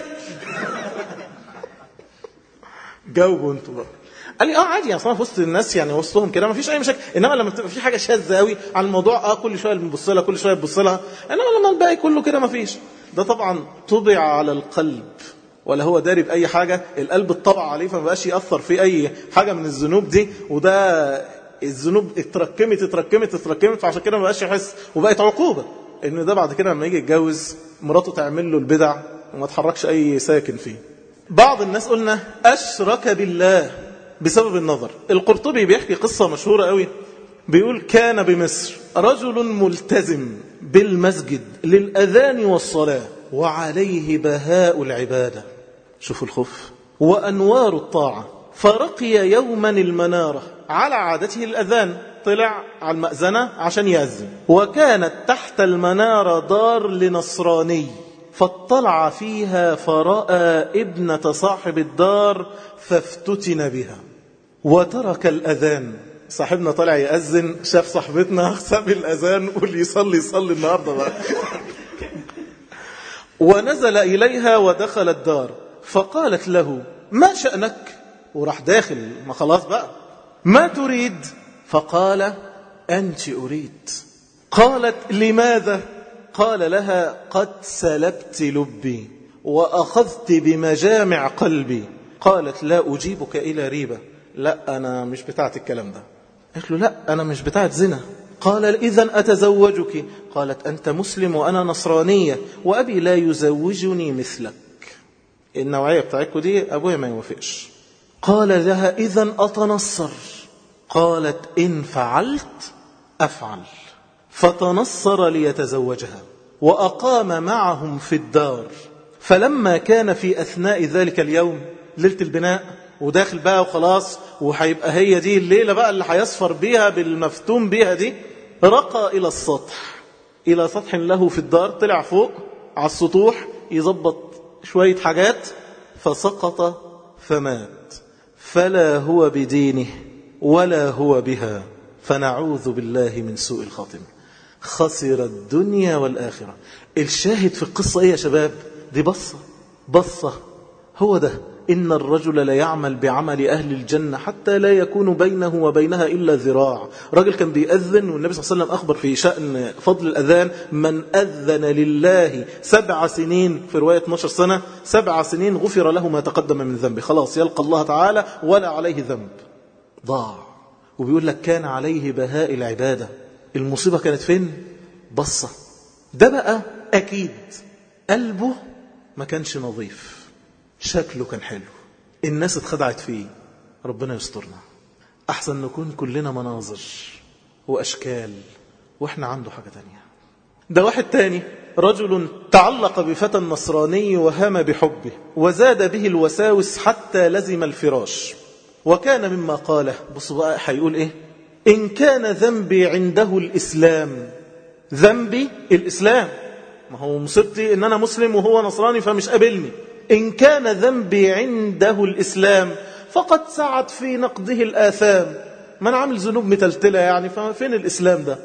جاوبوا انتوا بقى. قال لي اه عادي، اصلا في وسط الناس يعني وسطهم كده مفيش اي مشاكل، انما لما بتبقى في حاجه شاذه قوي عن الموضوع اه كل شويه بنبص لها كل شويه بنبص لها، انما لما الباقي كله كده مفيش. ده طبعا طبع على القلب، ولا هو داري باي حاجه، القلب اتطبع عليه فما بقاش ياثر في اي حاجه من الذنوب دي، وده الذنوب اتركمت اتركمت اتركمت فعشان كده ما بقاش يحس، وبقت عقوبه ان ده بعد كده لما يجي يتجوز مراته تعمل له البدع وما تحركش اي ساكن فيه. بعض الناس قلنا اشرك بالله بسبب النظر. القرطبي بيحكي قصه مشهوره قوي، بيقول كان بمصر رجل ملتزم بالمسجد للاذان والصلاه وعليه بهاء العباده، شوفوا الخوف وانوار الطاعه، فرقي يوما المناره، على عادته الأذان طلع على المأذنة عشان يأذن، وكانت تحت المنارة دار لنصراني، فاطلع فيها فرأى ابنة صاحب الدار فافتتن بها وترك الأذان. صاحبنا طلع يأذن، شاف صاحبتنا ساب الأذان واللي يصلي يصلي النهاردة بقى ونزل إليها ودخل الدار فقالت له ما شأنك؟ وراح داخل، ما خلاص بقى، ما تريد؟ فقال أنت أريد. قالت لماذا؟ قال لها قد سلبت لبي وأخذت بمجامع قلبي. قالت لا أجيبك إلى ريبة. لا أنا مش بتاعت الكلام ده. قالت له لا أنا مش بتاعت زنا. قال إذن أتزوجك. قالت أنت مسلم وأنا نصرانية وأبي لا يزوجني مثلك، النوعية بتاعتكم دي أبويا ما يوافقش. قال لها إذن أتنصر. قالت إن فعلت أفعل. فتنصر ليتزوجها وأقام معهم في الدار. فلما كان في أثناء ذلك اليوم ليلة البناء وداخل بقى وخلاص وهيبقى هي دي الليلة بقى اللي هيصفر بيها بالمفتون بيها دي، رقى إلى السطح، إلى سطح له في الدار، طلع فوق على السطوح يضبط شوية حاجات فسقط فمات. فلا هو بدينه ولا هو بها، فنعوذ بالله من سوء الخاتمة. خسر الدنيا والآخرة. الشاهد في القصة ايه يا شباب؟ دي بصة بصة، هو ده. إن الرجل لا يعمل بعمل أهل الجنة حتى لا يكون بينه وبينها إلا ذراع. رجل كان بيأذن والنبي صلى الله عليه وسلم أخبر في شأن فضل الأذان: من أذن لله سبع سنين، في رواية اثناشر سنة، سبع سنين غفر له ما تقدم من ذنبه، خلاص يلقى الله تعالى ولا عليه ذنب. ضاع. وبيقول لك كان عليه بهاء العبادة. المصيبة كانت فين؟ بصة. ده بقى أكيد قلبه ما كانش نظيف، شكله كان حلو، الناس اتخدعت فيه. ربنا يسترنا. أحسن نكون كلنا مناظر وأشكال وإحنا عنده حاجة تانية. ده واحد تاني، رجل تعلق بفتى النصراني وهام بحبه وزاد به الوساوس حتى لزم الفراش. وكان مما قاله، بصوا بقى هيقول إيه: إن كان ذنبي عنده الإسلام. ذنبي الإسلام، ما هو مصيبتي إن أنا مسلم وهو نصراني فمش قابلني. إن كان ذنبي عنده الإسلام فقد سعت في نقده الآثام. من عامل ذنوب متلتلة يعني، فين الإسلام ده؟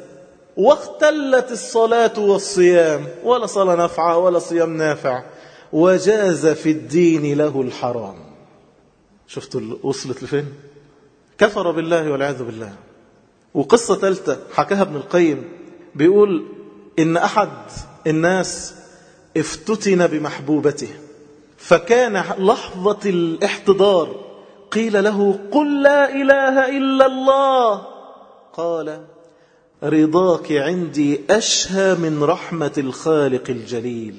واختلت الصلاة والصيام، ولا صلاة نافعة ولا صيام نافع. وجاز في الدين له الحرام. شفتوا وصلت لفين؟ كفر بالله والعياذ بالله. وقصة ثالثة حكاها ابن القيم، بيقول إن أحد الناس افتتن بمحبوبته، فكان لحظة الاحتضار قيل له: قل لا إله إلا الله. قال: رضاك عندي أشهى من رحمة الخالق الجليل.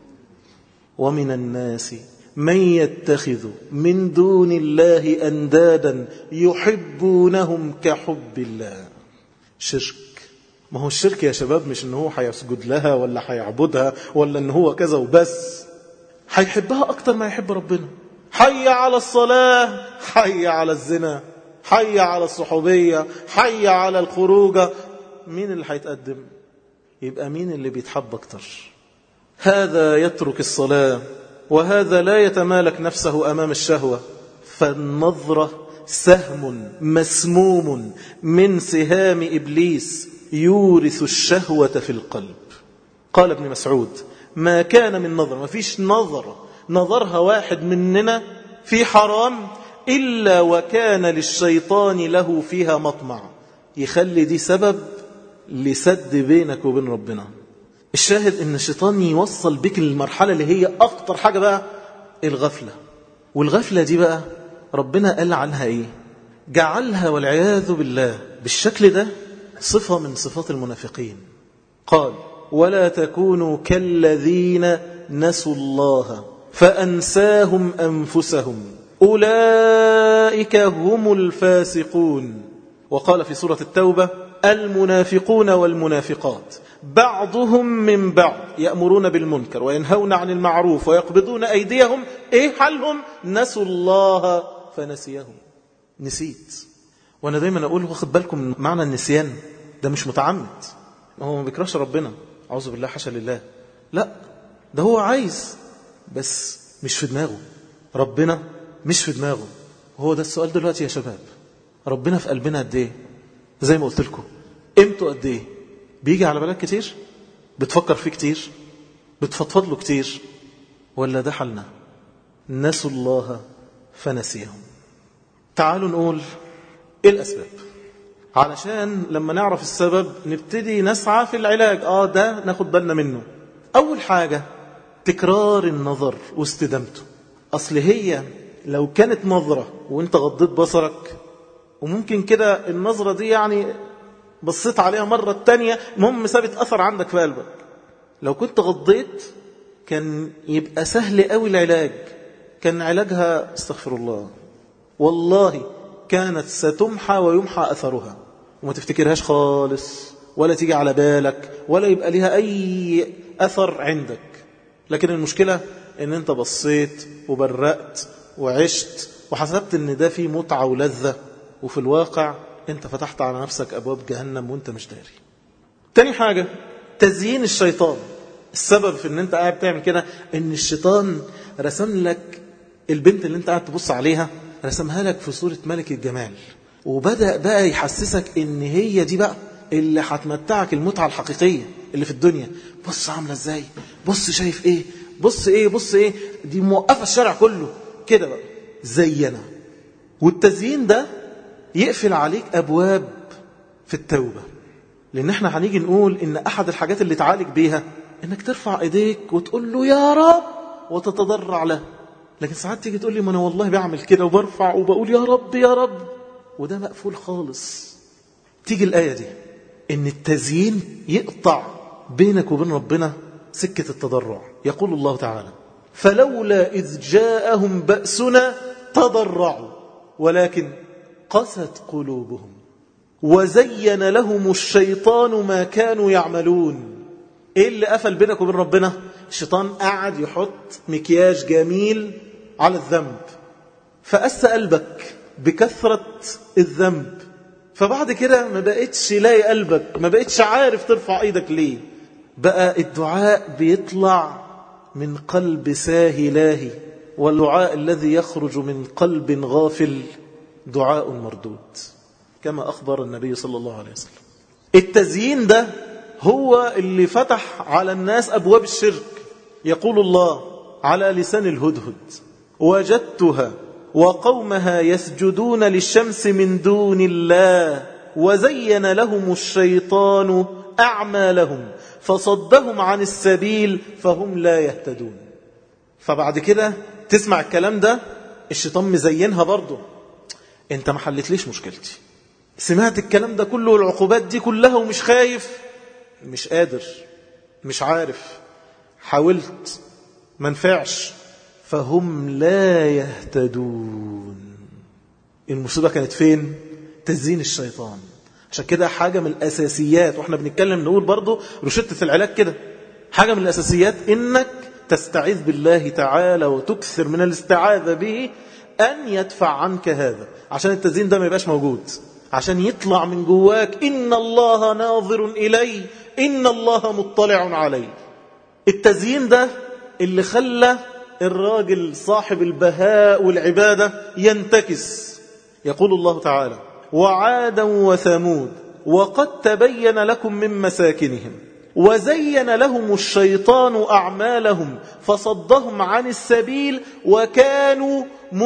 ومن الناس من يتخذ من دون الله أندادا يحبونهم كحب الله. شرك. ما هو الشرك يا شباب مش إنه هو هيسجد لها ولا هيعبدها ولا إنه هو كذا وبس، هيحبها أكتر ما يحب ربنا. حي على الصلاة، حي على الزنا، حي على الصحوبية، حي على الخروجة. مين اللي هيتقدم؟ يبقى مين اللي بيتحب أكتر؟ هذا يترك الصلاة وهذا لا يتمالك نفسه أمام الشهوة. فالنظرة سهم مسموم من سهام إبليس يورث الشهوة في القلب. قال ابن مسعود: ما كان من نظر، ما فيش نظر نظرها واحد مننا في حرام إلا وكان للشيطان له فيها مطمع، يخلي دي سبب لسد بينك وبين ربنا. الشاهد ان الشيطان يوصل بك للمرحلة اللي هي أخطر حاجة بقى، الغفلة. والغفلة دي بقى ربنا قال عنها ايه؟ جعلها والعياذ بالله بالشكل ده صفة من صفات المنافقين. قال: ولا تكونوا كالذين نسوا الله فأنساهم أنفسهم أولئك هم الفاسقون. وقال في سورة التوبة: المنافقون والمنافقات بعضهم من بعض يأمرون بالمنكر وينهون عن المعروف ويقبضون أيديهم. إيه حالهم؟ نسوا الله فنسيهم. نسيت. وأنا دايما أقول واخد بالكم من معنى النسيان ده، مش متعمد. ما هو ما بيكرهش ربنا، أعوذ بالله حاشا لله، لا، ده هو عايز بس مش في دماغه. ربنا مش في دماغه. هو ده السؤال دلوقتي يا شباب: ربنا في قلبنا قد ايه؟ زي ما قلت لكم، قيمته قد ايه؟ بيجي على بالك كتير؟ بتفكر فيه كتير؟ بتفضفض له كتير ولا ده حالنا؟ نسوا الله فنسيهم. تعالوا نقول ايه الأسباب، علشان لما نعرف السبب نبتدي نسعى في العلاج. آه ده ناخد بالنا منه. أول حاجة تكرار النظر واستدامته. أصل هي لو كانت نظرة وانت غضيت بصرك، وممكن كده النظرة دي يعني بصيت عليها مرة التانية، المهم سابت أثر عندك في قلبك، لو كنت غضيت كان يبقى سهل قوي العلاج. كان علاجها استغفر الله والله كانت ستمحى ويمحى أثرها، وما تفتكرهاش خالص ولا تيجي على بالك ولا يبقى لها أي أثر عندك. لكن المشكلة ان انت بصيت وبرقت وعشت وحسبت ان ده فيه متعة ولذة، وفي الواقع انت فتحت على نفسك أبواب جهنم وانت مش داري. تاني حاجة تزيين الشيطان. السبب في ان انت قاعد تعمل كده ان الشيطان رسم لك البنت اللي انت قاعد تبص عليها، رسمها لك في صورة ملك الجمال، وبدأ بقى يحسسك ان هي دي بقى اللي هتمتعك المتعة الحقيقية اللي في الدنيا. بص عاملة ازاي، بص شايف ايه، بص ايه بص ايه، دي موقفة الشارع كله كده بقى زينا. والتزيين ده يقفل عليك أبواب في التوبة، لأن احنا هنيجي نقول إن أحد الحاجات اللي تعالج بيها إنك ترفع إيديك وتقول له يا رب وتتضرع له. لكن ساعات تيجي تقول لي ما أنا والله بعمل كده وبرفع وبقول يا رب يا رب، وده مقفول خالص. تيجي الآية دي إن التزيين يقطع بينك وبين ربنا سكة التضرع. يقول الله تعالى فلولا إذ جاءهم بأسنا تضرعوا ولكن قست قلوبهم وزين لهم الشيطان ما كانوا يعملون. ايه اللي قفل بينك وبين ربنا؟ الشيطان قاعد يحط مكياج جميل على الذنب، فقس قلبك بكثرة الذنب، فبعد كده ما بقتش لاقي قلبك، ما بقتش عارف ترفع ايدك ليه. بقى الدعاء بيطلع من قلب ساهي لاهي، والدعاء الذي يخرج من قلب غافل دعاء مردود، كما أخبر النبي صلى الله عليه وسلم. التزيين ده هو اللي فتح على الناس أبواب الشرك. يقول الله على لسان الهدهد وجدتها وقومها يسجدون للشمس من دون الله وزين لهم الشيطان أعمالهم فصدهم عن السبيل فهم لا يهتدون. فبعد كده تسمع الكلام ده الشيطان مزينها برضه. انت ما حلتليش مشكلتي، سمعت الكلام ده كله والعقوبات دي كلها ومش خايف، مش قادر، مش عارف، حاولت ما نفعش، فهم لا يهتدون. المصيبة كانت فين؟ تزيين الشيطان. عشان كده حاجة من الأساسيات، واحنا بنتكلم نقول برضو رشدة العلاج كده، حاجة من الأساسيات إنك تستعيذ بالله تعالى وتكثر من الاستعاذة به أن يدفع عنك هذا، عشان التزيين ده ما يبقاش موجود، عشان يطلع من جواك إن الله ناظر إلي إن الله مطلع علي. التزيين ده اللي خلى الراجل صاحب البهاء والعبادة ينتكس. يقول الله تعالى وعادا وثمود وقد تبين لكم من مساكنهم وزين لهم الشيطان أعمالهم فصدهم عن السبيل وكانوا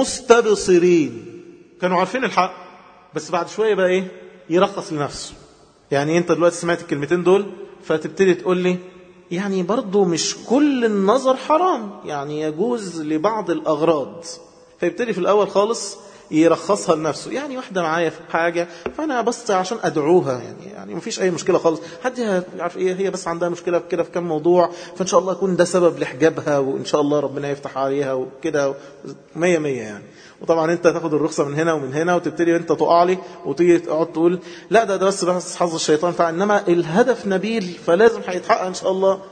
مستبصرين. كانوا عارفين الحق بس بعد شوية بقى إيه؟ يرخص لنفسه. يعني أنت دلوقتي سمعت الكلمتين دول فتبتدي تقول لي يعني برضو مش كل النظر حرام، يعني يجوز لبعض الأغراض. فيبتدي في الأول خالص يرخصها لنفسه، يعني واحدة معايا في حاجة فأنا بس عشان أدعوها، يعني يعني مفيش أي مشكلة خالص، حد يعرف إيه هي بس عندها مشكلة في كده في كم موضوع، فإن شاء الله يكون ده سبب لحجابها وإن شاء الله ربنا يفتح عليها وكده مية مية يعني. وطبعا أنت تاخد الرخصة من هنا ومن هنا وتبتدي أنت تقع لي وتيجي تقعد تقول لا ده ده بس بس حظ الشيطان، فإنما الهدف نبيل فلازم هيتحقق إن شاء الله.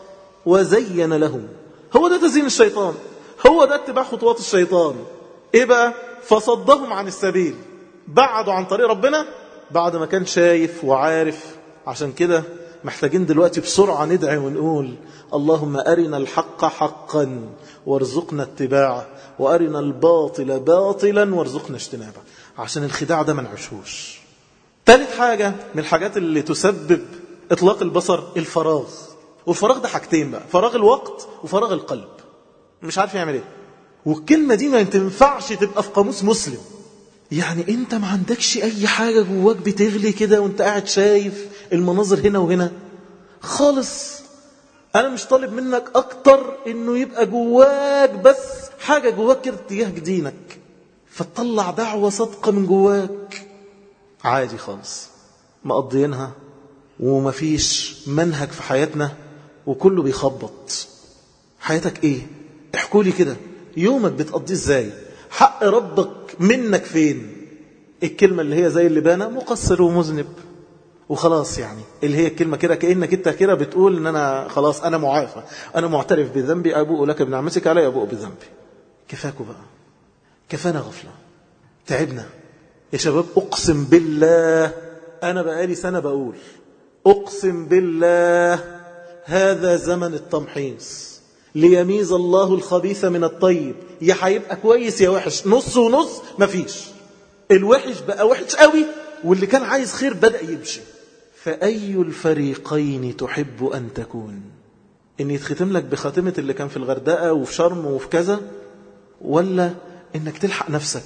وزين لهم، هو ده تزيين الشيطان، هو ده اتباع خطوات الشيطان. إيه بقى؟ فصدهم عن السبيل، بعدوا عن طريق ربنا بعد ما كان شايف وعارف. عشان كده محتاجين دلوقتي بسرعة ندعي ونقول اللهم أرنا الحق حقا وارزقنا اتباعه وأرنا الباطل باطلا وارزقنا اجتنابه، عشان الخداع ده ما نعيشوش. ثالث حاجة من الحاجات اللي تسبب إطلاق البصر الفراغ. والفراغ ده حاجتين بقى، فراغ الوقت وفراغ القلب. مش عارف يعمل ايه. والكلمة دي ما تنفعش تبقى في قاموس مسلم. يعني انت ما عندكش اي حاجة جواك بتغلي كده وانت قاعد شايف المناظر هنا وهنا خالص. انا مش طالب منك اكتر انه يبقى جواك بس حاجة جواك كده اتجاه دينك، فتطلع دعوة صادقة من جواك عادي خالص، مقضيينها ومفيش منهج في حياتنا وكله بيخبط. حياتك ايه؟ احكوا لي كده، يومك بتقضيه ازاي؟ حق ربك منك فين؟ الكلمة اللي هي زي اللبانة مقصر ومذنب وخلاص، يعني اللي هي الكلمة كده كأنك انت كده بتقول ان انا خلاص انا معافى، انا معترف بذنبي، ابوء لك بنعمتك علي ابوء بذنبي. كفاكوا بقى، كفانا غفلة، تعبنا يا شباب. اقسم بالله انا بقالي سنة بقول اقسم بالله هذا زمن التمحيص ليميز الله الخبيث من الطيب. يا هيبقى كويس يا وحش، نص ونص، مفيش. الوحش بقى وحش قوي واللي كان عايز خير بدأ يمشي. فأي الفريقين تحب أن تكون؟ إن يتختم لك بخاتمة اللي كان في الغردقة وفي شرم وفي كذا، ولا إنك تلحق نفسك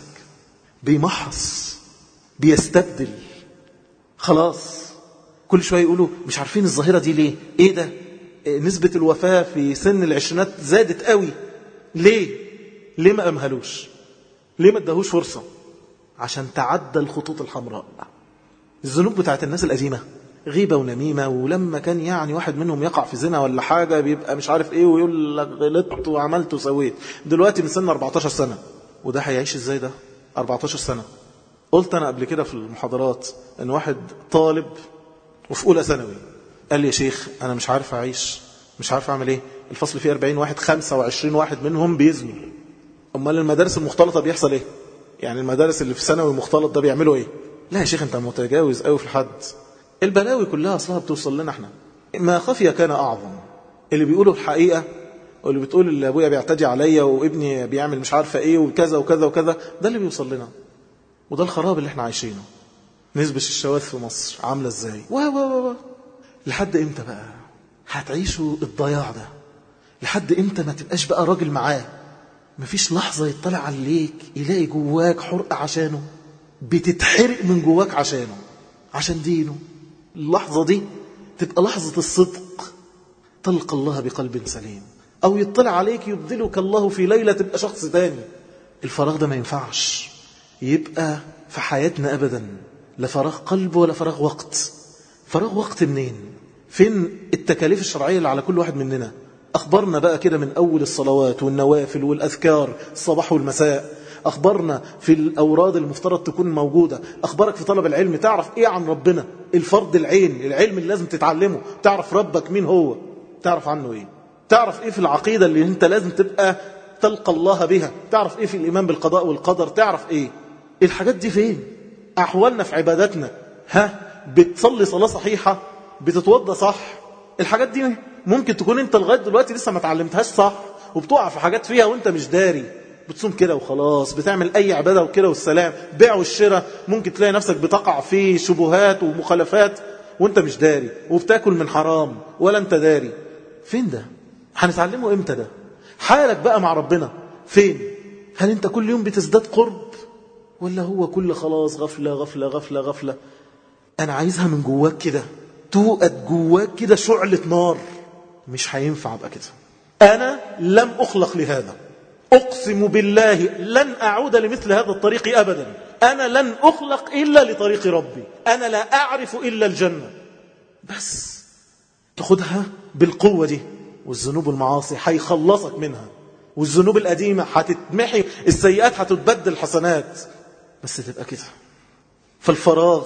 بيمحص بيستبدل؟ خلاص كل شوية يقولوا مش عارفين الظاهرة دي ليه، ايه ده؟ نسبة الوفاة في سن العشرينات زادت قوي. ليه؟ ليه ما أمهلوش؟ ليه ما ادهوش فرصة؟ عشان تعدى الخطوط الحمراء. الذنوب بتاعت الناس القديمة غيبة ونميمة، ولما كان يعني واحد منهم يقع في زنا ولا حاجة بيبقى مش عارف ايه ويقول لك غلطت وعملت وسويت. دلوقتي من سن أربعتاشر سنة، وده هيعيش ازاي ده؟ أربعتاشر سنة. قلت أنا قبل كده في المحاضرات ان واحد طالب وفي أولى ثانوي قال لي يا شيخ أنا مش عارف أعيش، مش عارف أعمل إيه، الفصل فيه أربعين واحد، خمسة وعشرين واحد منهم بيزنوا. أمال المدارس المختلطة بيحصل إيه؟ يعني المدارس اللي في ثانوي مختلط ده بيعملوا إيه؟ لا يا شيخ أنت متجاوز قوي في الحد. البلاوي كلها أصلها بتوصل لنا إحنا. ما خفي كان أعظم. اللي بيقولوا الحقيقة واللي بتقول اللي أبويا بيعتدي عليا وابني بيعمل مش عارفة إيه وكذا وكذا وكذا، ده اللي بيوصل لنا، وده الخراب اللي إحنا عايشينه. نسبة الشواذ في مصر عاملة إزاي؟ وا وا وا لحد إمتى بقى هتعيشوا الضياع ده؟ لحد إمتى ما تبقاش بقى راجل معاه؟ مفيش لحظة يطلع عليك يلاقي جواك حرقة عشانه، بتتحرق من جواك عشانه، عشان دينه. اللحظة دي تبقى لحظة الصدق، تلقى الله بقلب سليم. أو يطلع عليك يبدلك الله في ليلة تبقى شخص تاني. الفراغ ده ما ينفعش يبقى في حياتنا أبدا، لا فراغ قلب ولا فراغ وقت. فراغ وقت منين؟ فين التكاليف الشرعية اللي على كل واحد مننا؟ أخبرنا بقى كده من أول الصلوات والنوافل والأذكار الصباح والمساء، أخبرنا في الأوراد المفترض تكون موجودة، أخبرك في طلب العلم تعرف إيه عن ربنا، الفرض العين، العلم اللي لازم تتعلمه، تعرف ربك مين هو، تعرف عنه إيه، تعرف إيه في العقيدة اللي أنت لازم تبقى تلقى الله بها، تعرف إيه في الإيمان بالقضاء والقدر، تعرف إيه. الحاجات دي فين؟ أحوالنا في عباداتنا، ها بتصلي صلاة صحيحة، بتتوضى صح، الحاجات دي ممكن تكون انت لغاية دلوقتي لسه ما تعلمتهاش صح، وبتقع في حاجات فيها وانت مش داري. بتصوم كده وخلاص، بتعمل اي عبادة وكده والسلام، بيع والشراء ممكن تلاقي نفسك بتقع في شبهات ومخالفات وانت مش داري، وبتاكل من حرام ولا انت داري. فين ده؟ هنتعلمه امتى ده؟ حالك بقى مع ربنا فين؟ هل انت كل يوم بتزداد قرب، ولا هو كل خلاص غفلة غفلة غفلة غفلة؟ أنا عايزها من جواك كده، توقد جواك كده شعلة نار. مش هينفع بقى كده. أنا لم أخلق لهذا، أقسم بالله لن أعود لمثل هذا الطريق أبدا. أنا لن أخلق إلا لطريق ربي، أنا لا أعرف إلا الجنة. بس تاخدها بالقوة دي، والذنوب والمعاصي هيخلصك منها، والذنوب القديمة هتتمحي، السيئات هتتبدل حسنات، بس تبقى كده. فالفراغ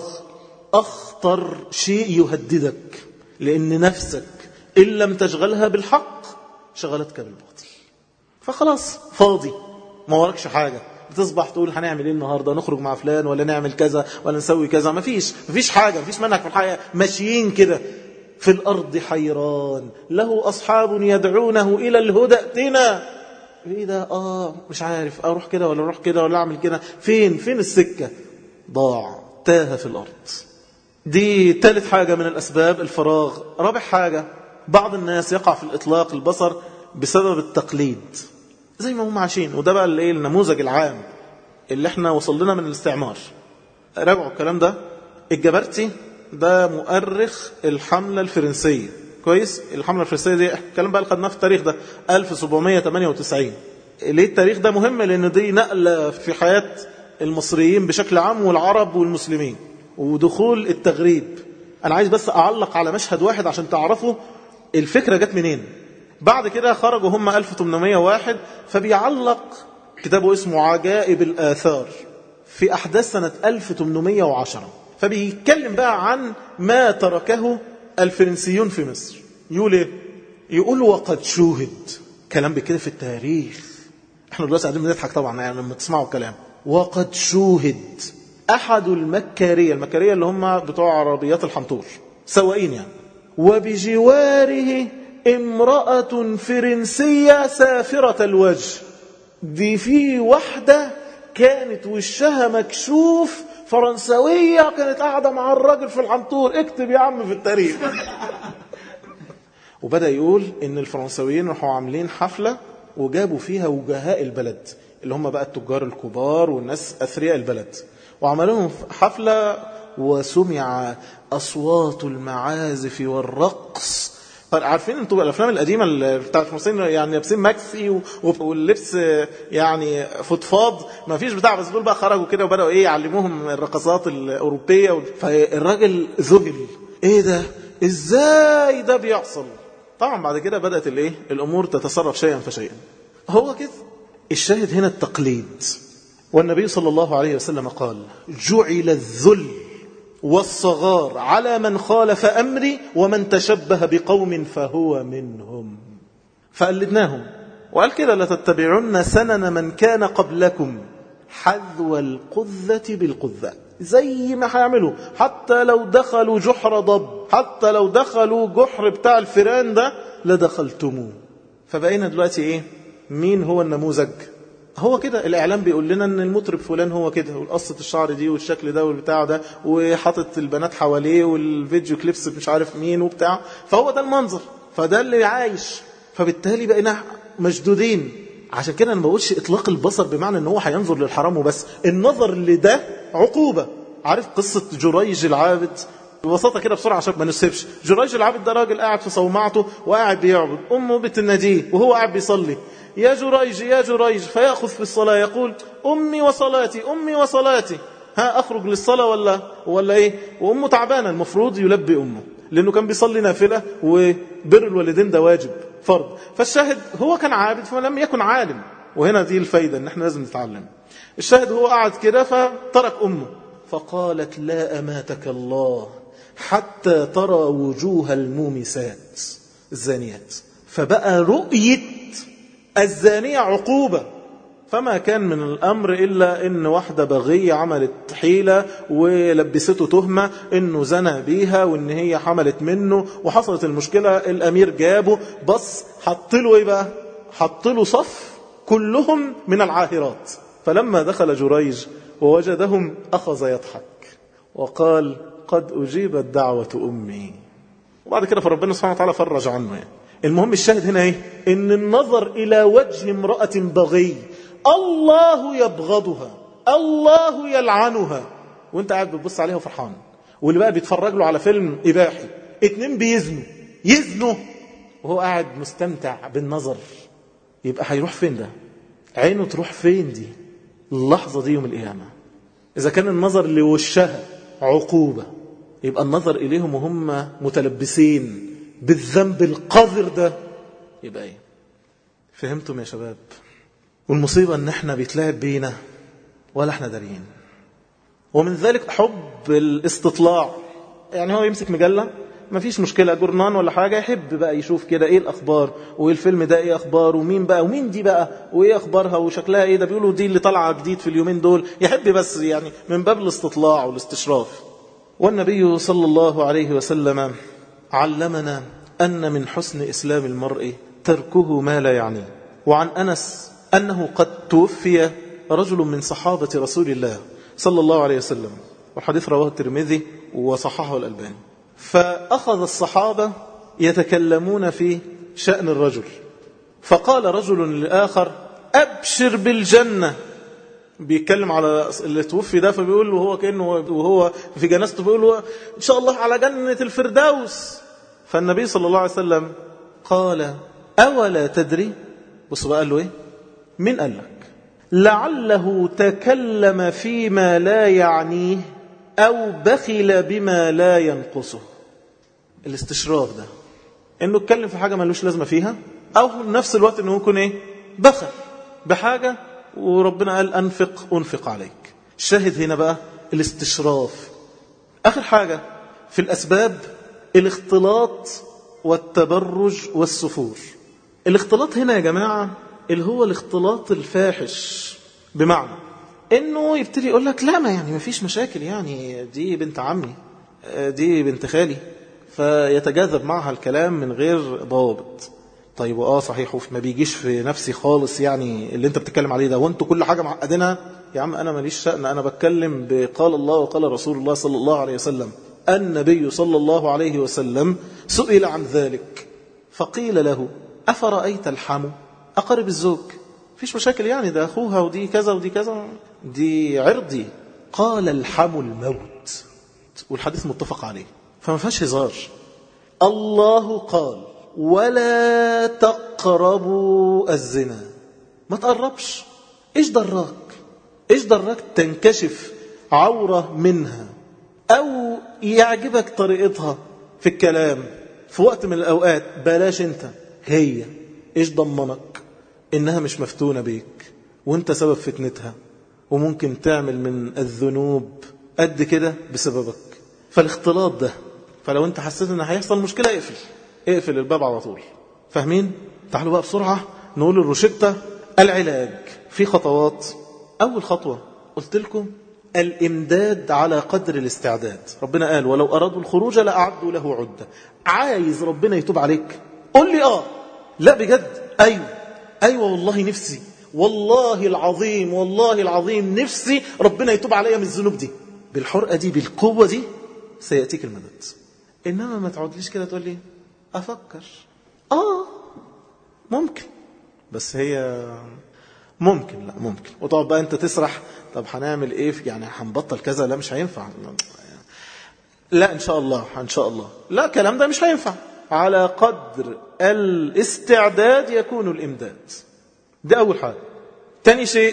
أخطر شيء يهددك، لأن نفسك إن لم تشغلها بالحق شغلتك بالباطل. فخلاص فاضي، ما وراكش حاجة، بتصبح تقول هنعمل ايه النهاردة، نخرج مع فلان ولا نعمل كذا ولا نسوي كذا. مفيش مفيش حاجة، مفيش منهج في الحياة، ماشيين كده في الأرض حيران. له أصحاب يدعونه إلى الهدى ائتنا. ايه ده؟ اه مش عارف اروح كده ولا اروح كده ولا اعمل كده. فين فين السكة؟ ضاع، تاه في الأرض. دي ثالث حاجة من الأسباب، الفراغ. رابع حاجة بعض الناس يقع في الإطلاق البصر بسبب التقليد زي ما هم عايشين، وده بقى اللي النموذج العام اللي احنا وصل لنا من الاستعمار. راجعوا الكلام ده. الجبرتي ده مؤرخ الحملة الفرنسية، كويس؟ الحملة الفرنسية دي الكلام بقى اللي خدناه في التاريخ ده ألف وسبعمائة وثمانية وتسعين. ليه التاريخ ده مهم؟ لأن دي نقلة في حياة المصريين بشكل عام والعرب والمسلمين ودخول التغريب. أنا عايز بس أعلق على مشهد واحد عشان تعرفوا الفكرة جت منين. بعد كده خرجوا هم ألف وثمانمائة وواحد، فبيعلق كتابه اسمه عجائب الآثار في أحداث سنة ألف وثمانمائة وعشرة، فبيتكلم بقى عن ما تركه الفرنسيون في مصر. يقول ايه؟ يقول وقد شوهد، كلام بكده في التاريخ. احنا دلوقتي قاعدين بنضحك طبعا يعني لما تسمعوا الكلام. وقد شوهد أحد المكارية، المكارية اللي هم بتوع عربيات الحنطور، سواقين يعني، وبجواره امرأة فرنسية سافرة الوجه. دي في واحدة كانت وشها مكشوف فرنسوية كانت قاعدة مع الراجل في الحنطور. اكتب يا عم في التاريخ. وبدأ يقول ان الفرنسويين راحوا عاملين حفلة وجابوا فيها وجهاء البلد اللي هم بقى التجار الكبار والناس أثرياء البلد، وعملوا لهم حفلة وسمع أصوات المعازف والرقص. عارفين انتوا الافلام القديمه بتاعت المصريين يعني لابسين ماكسي واللبس يعني فضفاض، ما فيش بتاع، بس دول بقى خرجوا كده وبداوا ايه يعلموهم الرقصات الاوروبيه. فالراجل ذهل، ايه ده؟ ازاي ده بيحصل؟ طبعا بعد كده بدات الايه الامور تتصرف شيئا فشيئا. هو كده الشاهد هنا التقليد. والنبي صلى الله عليه وسلم قال جعل الذل والصغار على من خالف أمري ومن تشبه بقوم فهو منهم. فقلدناهم وقال كده لتتبعن سنن من كان قبلكم حذو القذة بالقذة، زي ما هيعملوا حتى لو دخلوا جحر ضب، حتى لو دخلوا جحر بتاع الفيران ده لدخلتموه. فبقينا دلوقتي ايه؟ مين هو النموذج؟ هو كده الإعلام بيقول لنا أن المطرب فلان هو كده، والقصة الشعر دي والشكل ده والبتاع ده، وحاطط البنات حواليه والفيديو كليبس مش عارف مين وبتاع، فهو ده المنظر، فده اللي عايش. فبالتالي بقينا مشدودين. عشان كده أنا ما بقولش إطلاق البصر بمعنى أنه هو هينظر للحرام وبس، النظر لده عقوبة. عارف قصة جريج العابد؟ ببساطة كده بسرعة عشان ما نسيبش. جريج العابد ده راجل قاعد في صومعته وقاعد بيعبد، أمه بتناديه وهو قاعد بيصلي، يا جريج يا جريج، فيأخذ في الصلاة يقول أمي وصلاتي أمي وصلاتي، ها أخرج للصلاة ولا ولا إيه؟ وأمه تعبانة، المفروض يلبي أمه لأنه كان بيصلي نافلة، وبر الوالدين ده واجب فرض. فالشاهد هو كان عابد فلم يكن عالم، وهنا دي الفايدة إن احنا لازم نتعلم. الشاهد هو قاعد كده فترك أمه، فقالت لا أماتك الله حتى ترى وجوه المومسات الزانيات. فبقى رؤية الزانية عقوبة. فما كان من الأمر إلا إن واحدة بغية عملت حيلة ولبسته تهمة إنه زنى بيها وإن هي حملت منه، وحصلت المشكلة. الأمير جابه بص حطله إيه بقى؟ حطله صف كلهم من العاهرات. فلما دخل جريج ووجدهم أخذ يضحك وقال قد أجيبت دعوة أمي. وبعد كده فربنا سبحانه وتعالى فرج عنه يعني. المهم الشاهد هنا ايه؟ ان النظر الى وجه امرأة بغي الله يبغضها، الله يلعنها، وانت قاعد بتبص عليها وفرحان. واللي بقى بيتفرج له على فيلم اباحي، اتنين بيزنوا يزنوا وهو قاعد مستمتع بالنظر، يبقى هيروح فين ده؟ عينه تروح فين دي اللحظة دي يوم القيامة؟ اذا كان النظر لوشها عقوبة، يبقى النظر اليهم وهم متلبسين بالذنب القذر ده يبقى ايه؟ فهمتم يا شباب؟ والمصيبة ان احنا بيتلعب بينا ولا احنا دارين. ومن ذلك حب الاستطلاع. يعني هو يمسك مجلة ما فيش مشكلة، جورنان ولا حاجة، يحب بقى يشوف كده ايه الاخبار، والفيلم ده ايه اخبار، ومين بقى ومين دي بقى وايه اخبارها وشكلها ايه، ده بيقولوا دي اللي طالعه جديد في اليومين دول. يحب بس يعني من باب الاستطلاع والاستشراف. والنبي صلى الله عليه وسلم علمنا أن من حسن إسلام المرء تركه ما لا يعنيه. وعن أنس أنه قد توفي رجل من صحابة رسول الله صلى الله عليه وسلم، والحديث رواه الترمذي وصححه الألباني. فأخذ الصحابة يتكلمون في شأن الرجل، فقال رجل لآخر أبشر بالجنة، بيتكلم على اللي توفي ده، فبيقول له هو كأنه وهو في جنازته بيقول له إن شاء الله على جنة الفردوس. فالنبي صلى الله عليه وسلم قال أولا تدري، بص بقى قال له إيه؟ من قال لك؟ لعله تكلم فيما لا يعنيه أو بخل بما لا ينقصه. الاستشراف ده إنه اتكلم في حاجة ملوش لازمة فيها، أو في نفس الوقت إنه يكون إيه؟ بخل بحاجة وربنا قال أنفق أنفق عليك. الشاهد هنا بقى الاستشراف. آخر حاجة في الأسباب الاختلاط والتبرج والسفور. الاختلاط هنا يا جماعة اللي هو الاختلاط الفاحش، بمعنى انه يبتدي يقول لك لا ما يعني ما فيش مشاكل، يعني دي بنت عمي، دي بنت خالي، فيتجاذب معها الكلام من غير ضوابط. طيب اه صحيح ما بيجيش في نفسي خالص يعني اللي انت بتتكلم عليه ده، وانتوا كل حاجة معقدينها. يا عم انا ماليش شأن، انا بتكلم بقال الله وقال رسول الله صلى الله عليه وسلم. النبي صلى الله عليه وسلم سئل عن ذلك فقيل له أفرأيت الحمو، أقرب الزوج، فيش مشاكل يعني، ده أخوها ودي كذا ودي كذا، دي عرضي. قال الحمو الموت، والحديث متفق عليه، فما فيهاش هزار. الله قال ولا تقربوا الزنا، ما تقربش. إيش دراك إيش دراك تنكشف عورة منها أو يعجبك طريقتها في الكلام في وقت من الأوقات، بلاش انت، هي إيش ضمنك إنها مش مفتونة بيك وانت سبب فتنتها، وممكن تعمل من الذنوب قد كده بسببك. فالاختلاط ده، فلو انت حسيت ان هيحصل مشكلة اقفل اقفل الباب على طول. فاهمين؟ تعالوا بقى بسرعة نقول الروشتة. العلاج في خطوات. أول خطوة قلت لكم الإمداد على قدر الاستعداد. ربنا قال ولو أرادوا الخروج لأعدوا له عدة. عايز ربنا يتوب عليك؟ قل لي آه، لا بجد أيوة أيوة والله نفسي، والله العظيم والله العظيم نفسي ربنا يتوب عليا من الذنوب دي. بالحرقة دي بالقوة دي سيأتيك المدد. إنما ما تعودليش كده تقول لي أفكر. آه ممكن، بس هي ممكن لا ممكن، وتقعد بقى أنت تسرح طب هنعمل إيه يعني هنبطل كذا، لا مش هينفع، لا إن شاء الله إن شاء الله، لا الكلام ده مش هينفع. على قدر الاستعداد يكون الإمداد. ده أول حاجة. تاني شيء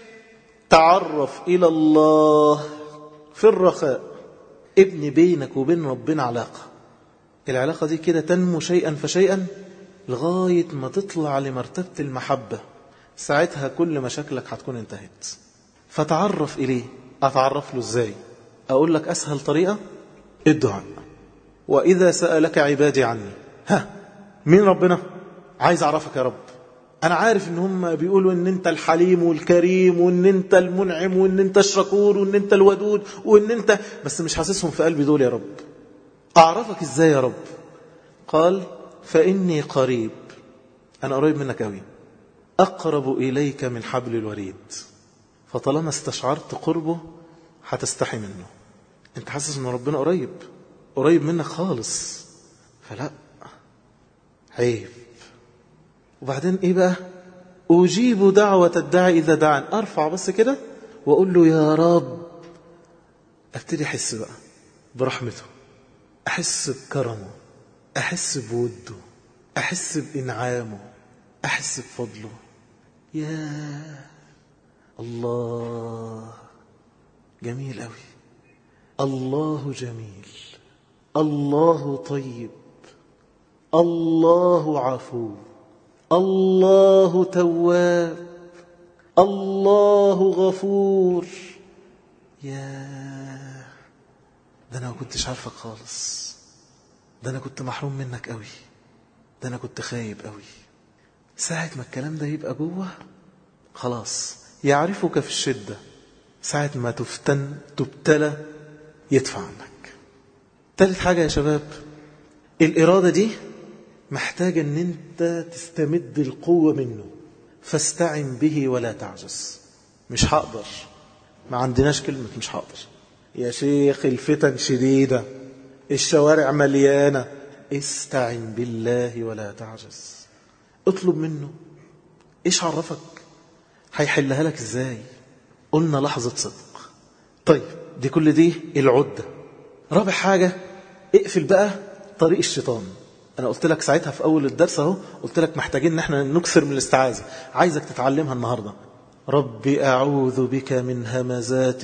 تعرف إلى الله في الرخاء. ابن بينك وبين ربنا علاقة. العلاقة دي كده تنمو شيئا فشيئا لغاية ما تطلع لمرتبة المحبة. ساعتها كل مشاكلك هتكون انتهت. فتعرف إليه. أتعرف له إزاي؟ أقول لك أسهل طريقة الدعاء. وإذا سألك عبادي عني، ها مين ربنا؟ عايز أعرفك يا رب. أنا عارف إن هم بيقولوا إن أنت الحليم والكريم وإن أنت المنعم وإن أنت الشكور وإن أنت الودود وإن أنت، بس مش حاسسهم في قلبي دول يا رب. أعرفك إزاي يا رب؟ قال فإني قريب، أنا قريب منك أوي، أقرب إليك من حبل الوريد. فطالما استشعرت قربه هتستحي منه. أنت حاسس إن ربنا قريب قريب منك خالص، فلا عيب. وبعدين إيه بقى؟ أجيب دعوة الداعي إذا دعان. أرفع بس كده وأقول له يا رب. أبتدي أحس بقى برحمته، أحس بكرمه، أحس بوده، أحس بإنعامه، أحس بفضله. يا الله جميل أوي، الله جميل، الله طيب، الله عفو، الله تواب، الله غفور. يا ده أنا ما كنتش عارفك خالص، ده أنا كنت محروم منك قوي، ده أنا كنت خايب قوي. ساعة ما الكلام ده يبقى جوه خلاص يعرفك في الشدة، ساعة ما تفتن تبتلى يدفع عنك. ثالث حاجة يا شباب، الإرادة دي محتاجة أن أنت تستمد القوة منه. فاستعن به ولا تعجز. مش هقدر، ما عندناش كلمة مش هقدر يا شيخ، الفتن شديدة، الشوارع مليانة، استعن بالله ولا تعجز. اطلب منه. ايش عرفك هيحلها لك ازاي؟ قلنا لحظة صدق. طيب دي كل دي العدة. رابع حاجة، اقفل بقى طريق الشيطان. انا قلت لك ساعتها في اول الدرس اهو، قلت لك محتاجين ان احنا نكثر من الاستعاذة. عايزك تتعلمها النهاردة. ربي أعوذ بك من همزات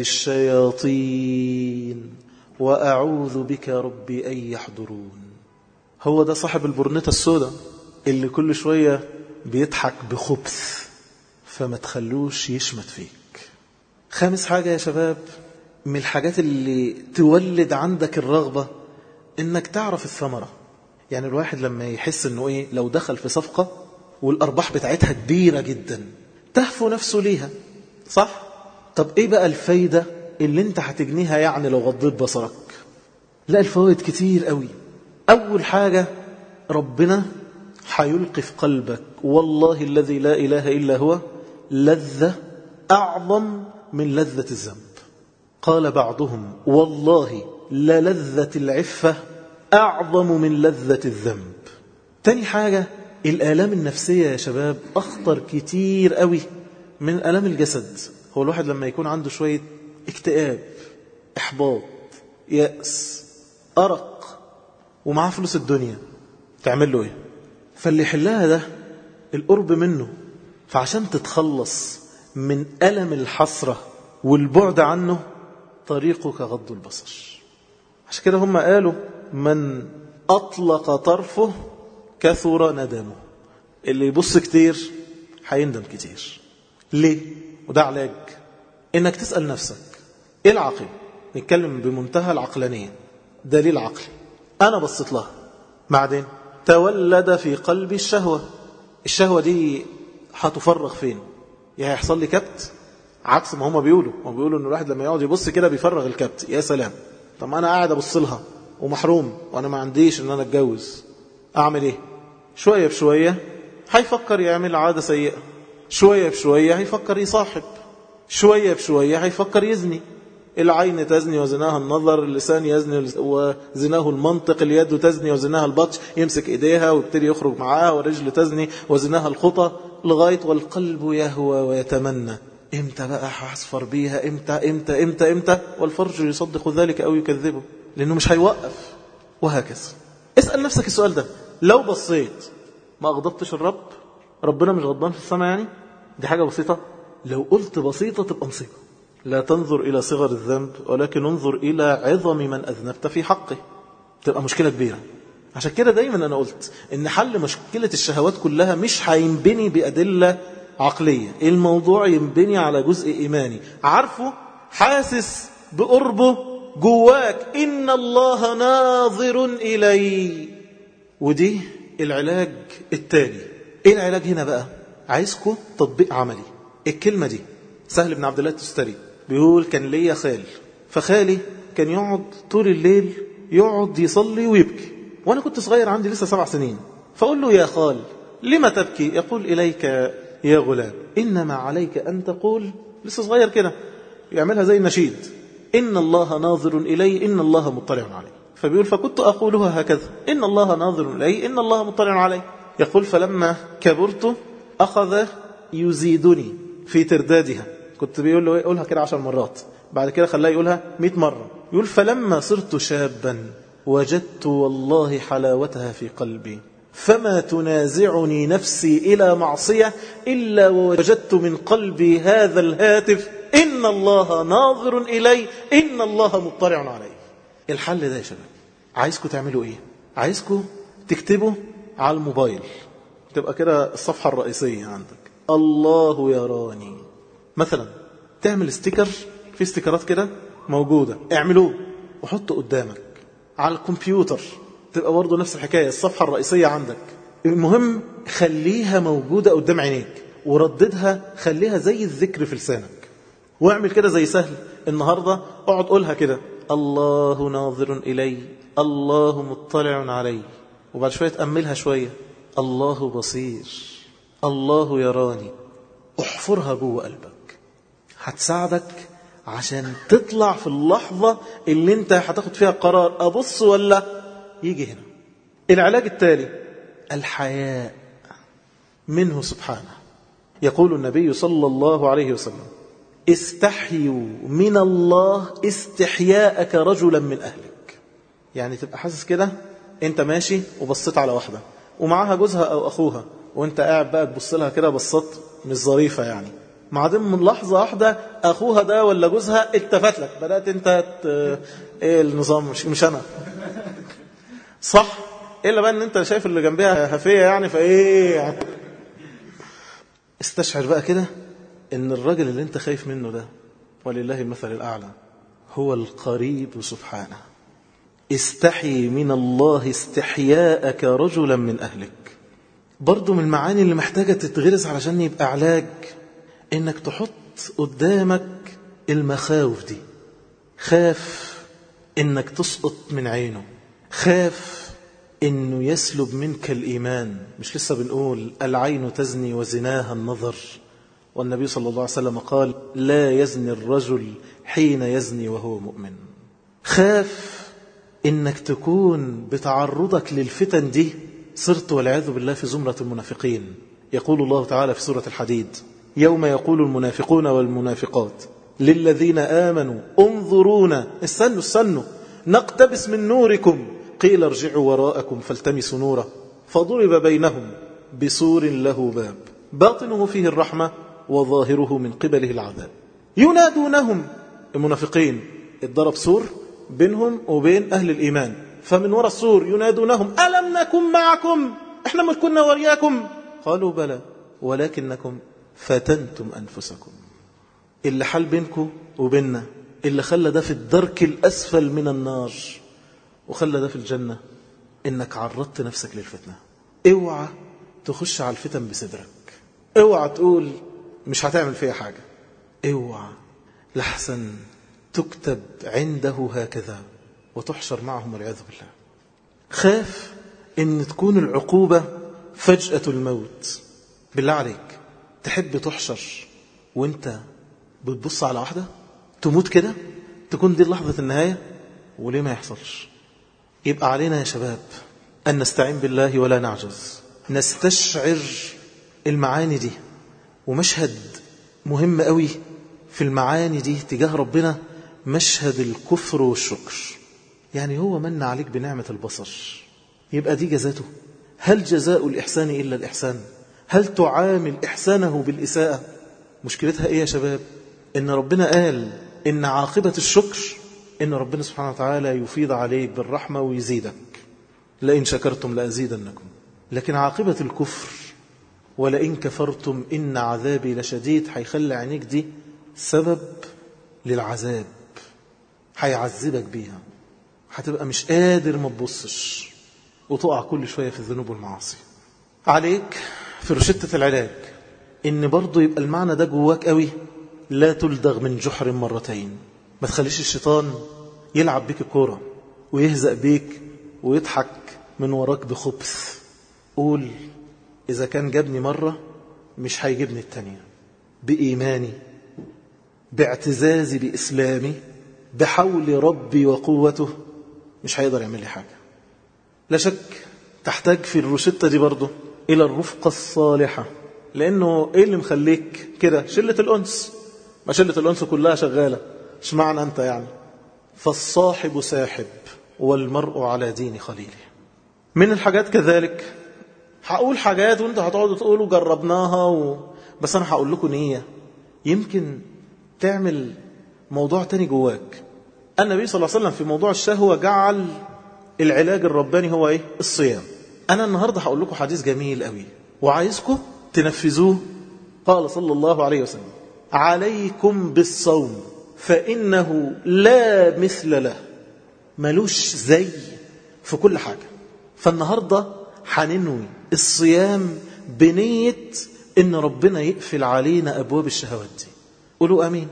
الشياطين وأعوذ بك ربي أن يحضرون. هو ده صاحب البرنيطة السوداء اللي كل شوية بيضحك بخبث، فما تخلوش يشمت فيك. خامس حاجة يا شباب، من الحاجات اللي تولد عندك الرغبة انك تعرف الثمرة. يعني الواحد لما يحس انه ايه، لو دخل في صفقة والارباح بتاعتها كبيرة جدا تهفو نفسه ليها، صح؟ طب ايه بقى الفايدة اللي انت هتجنيها يعني لو غضيت بصرك؟ لا، الفوائد كتير قوي. اول حاجة، ربنا هيلقي في قلبك والله الذي لا اله الا هو لذة اعظم من لذة الذنب. قال بعضهم والله للذة العفة اعظم من لذة الذنب. تاني حاجة، الآلام النفسية يا شباب أخطر كتير قوي من آلام الجسد. هو الواحد لما يكون عنده شوية اكتئاب، إحباط، يأس، أرق، ومعاه فلوس الدنيا، تعمل له إيه؟ فاللي يحلها ده القرب منه. فعشان تتخلص من ألم الحسرة والبعد عنه طريقك غض البصر. عشان كده هم قالوا من أطلق طرفه كثر ندمه. اللي يبص كتير هيندم كتير. ليه؟ وده علاج. انك تسأل نفسك ايه العقل؟ نتكلم بمنتهى العقلانية. دليل عقلي، انا بصيت لها بعدين تولد في قلبي الشهوة. الشهوة دي هتفرغ فين؟ يا هيحصل لي كبت، عكس ما هم بيقولوا. هم بيقولوا ان الواحد لما يقعد يبص كده بيفرغ الكبت. يا سلام. طب انا قاعد ابص لها ومحروم وانا ما عنديش ان انا اتجوز، اعمل ايه؟ شوية بشوية هيفكر يعمل عادة سيئة، شوية بشوية هيفكر يصاحب، شوية بشوية هيفكر يزني. العين تزني وزناها النظر، اللسان يزني وزناه المنطق، اليد تزني وزناها البطش، يمسك ايديها ويبتدي يخرج معاها، والرجل تزني وزناها الخطى، لغاية والقلب يهوى ويتمنى امتى بقى هصفر بيها، امتى امتى امتى امتى، والفرج يصدق ذلك او يكذبه لانه مش هيوقف. وهكذا. اسأل نفسك السؤال ده. لو بصيت ما أغضبتش الرب، ربنا مش غضبان في السماء يعني؟ دي حاجة بسيطة. لو قلت بسيطة تبقى مصيبة. لا تنظر إلى صغر الذنب ولكن انظر إلى عظم من أذنبت في حقه. تبقى مشكلة كبيرة. عشان كده دايما أنا قلت إن حل مشكلة الشهوات كلها مش هينبني بأدلة عقلية. الموضوع ينبني على جزء إيماني عارفه، حاسس بقربه جواك. إن الله ناظر إلي. ودي العلاج التالي. ايه العلاج هنا بقى؟ عايزكم تطبيق عملي. الكلمة دي سهل بن عبد الله التستري بيقول كان ليا خال، فخالي كان يقعد طول الليل يقعد يصلي ويبكي، وانا كنت صغير عندي لسه سبع سنين. فأقول له يا خال لما تبكي؟ يقول إليك يا غلام إنما عليك أن تقول، لسه صغير كده يعملها زي النشيد، إن الله ناظر إلي إن الله مطلع علي. فبيقول فكنت أقولها هكذا، إن الله ناظر إلي إن الله مطلع علي. يقول فلما كبرت أخذ يزيدني في تردادها. كنت بيقول له يقولها كده عشر مرات، بعد كده خلاه يقولها مئة مرة. يقول فلما صرت شابا وجدت والله حلاوتها في قلبي، فما تنازعني نفسي إلى معصية إلا ووجدت من قلبي هذا الهاتف إن الله ناظر إلي إن الله مطلع علي. الحل ده يا شباب عايزكم تعملوا إيه؟ عايزكم تكتبوا على الموبايل، تبقى كده الصفحة الرئيسية عندك الله يراني مثلا. تعمل ستيكر، في ستيكرات كده موجودة، اعملوه وحطه قدامك. على الكمبيوتر تبقى برضه نفس الحكاية، الصفحة الرئيسية عندك. المهم خليها موجودة قدام عينيك ورددها، خليها زي الذكر في لسانك. واعمل كده زي سهل النهاردة، اقعد قولها كده الله ناظر إلي الله مطلع علي، وبعد شوية تأملها شوية الله بصير الله يراني. احفرها جوه قلبك، هتساعدك عشان تطلع في اللحظة اللي انت هتاخد فيها قرار أبص ولا يجي هنا. العلاج التالي الحياء منه سبحانه. يقول النبي صلى الله عليه وسلم استحيوا من الله استحياءك رجلا من أهلك. يعني تبقى حاسس كده انت ماشي وبصيت على واحدة ومعاها جوزها أو أخوها وانت قاعد بقى تبص لها كده بصات مش ظريفة، يعني بعدين من لحظة واحدة أخوها ده ولا جوزها التفت لك، بدأت انت ت... ايه النظام؟ مش, مش أنا صح؟ إلا بقى ان انت شايف اللي جنبها هفية يعني فايه يعني. استشعر بقى كده ان الراجل اللي انت خايف منه ده ولله المثل الأعلى هو القريب سبحانه. استحي من الله استحياءك رجلا من أهلك. برضو من المعاني اللي محتاجة تتغرز علشان يبقى علاج انك تحط قدامك المخاوف دي. خاف انك تسقط من عينه، خاف انه يسلب منك الإيمان. مش لسه بنقول العين تزني وزناها النظر، والنبي صلى الله عليه وسلم قال لا يزني الرجل حين يزني وهو مؤمن. خاف انك تكون بتعرضك للفتن دي صرت والعياذ بالله في زمرة المنافقين. يقول الله تعالى في سورة الحديد يوم يقول المنافقون والمنافقات للذين آمنوا انظرونا استنوا استنوا نقتبس من نوركم قيل ارجعوا وراءكم فالتمسوا نورا فضرب بينهم بسور له باب باطنه فيه الرحمة وظاهره من قبله العذاب ينادونهم. المنافقين اتضرب سور بينهم وبين أهل الإيمان، فمن وراء السور ينادونهم ألم نكن معكم، احنا ما كنا ورياكم؟ قالوا بلى ولكنكم فتنتم أنفسكم. اللي حال بينكم وبيننا اللي خلى ده في الدرك الأسفل من النار وخلى ده في الجنة إنك عرضت نفسك للفتنة. اوعى تخش على الفتن بصدرك، اوعى تقول مش هتعمل فيها حاجة، اوعى لحسن تكتب عنده هكذا وتحشر معهم والعياذ بالله. خاف ان تكون العقوبة فجأة الموت. بالله عليك تحب تحشر وانت بتبص على واحدة تموت كده، تكون دي لحظة النهاية؟ وليه ما يحصلش؟ يبقى علينا يا شباب أن نستعين بالله ولا نعجز، نستشعر المعاني دي. ومشهد مهم قوي في المعاني دي تجاه ربنا مشهد الكفر والشكر. يعني هو من عليك بنعمة البصر، يبقى دي جزاته؟ هل جزاء الإحسان إلا الإحسان؟ هل تعامل إحسانه بالإساءة؟ مشكلتها إيه يا شباب؟ إن ربنا قال إن عاقبة الشكر إن ربنا سبحانه وتعالى يفيض عليك بالرحمة ويزيدك، لئن شكرتم لأزيدنكم. لكن عاقبة الكفر ولئن كفرتم إن عذابي لشديد هيخلي عينيك دي سبب للعذاب، هيعذبك بيها، هتبقى مش قادر ما تبصش وتقع كل شوية في الذنوب والمعاصي. عليك في رشدة العلاج إن برضو يبقى المعنى ده جواك قوي. لا تلدغ من جحر مرتين. ما تخليش الشيطان يلعب بيك الكورة ويهزأ بيك ويضحك من وراك بخبث. قول إذا كان جابني مرة مش هيجيبني التانية. بإيماني، باعتزازي بإسلامي، بحول ربي وقوته مش هيقدر يعمل لي حاجة. لا شك تحتاج في الروشتة دي برضو إلى الرفقة الصالحة. لأنه إيه اللي مخليك كده؟ شلة الأنس. ما شلة الأنس كلها شغالة، مش معنى أنت يعني. فالصاحب ساحب والمرء على دين خليله. من الحاجات كذلك هقول حاجات وانت هتقعدوا تقولوا جربناها و... بس أنا هقول لكم نية يمكن تعمل موضوع تاني جواك. النبي صلى الله عليه وسلم في موضوع الشهوة جعل العلاج الرباني هو إيه؟ الصيام. أنا النهاردة هقول لكم حديث جميل قوي وعايزكم تنفذوه. قال صلى الله عليه وسلم عليكم بالصوم فإنه لا مثل له. ملوش زي في كل حاجة. فالنهاردة هننوي الصيام بنية إن ربنا يقفل علينا أبواب الشهوات دي. قولوا آمين.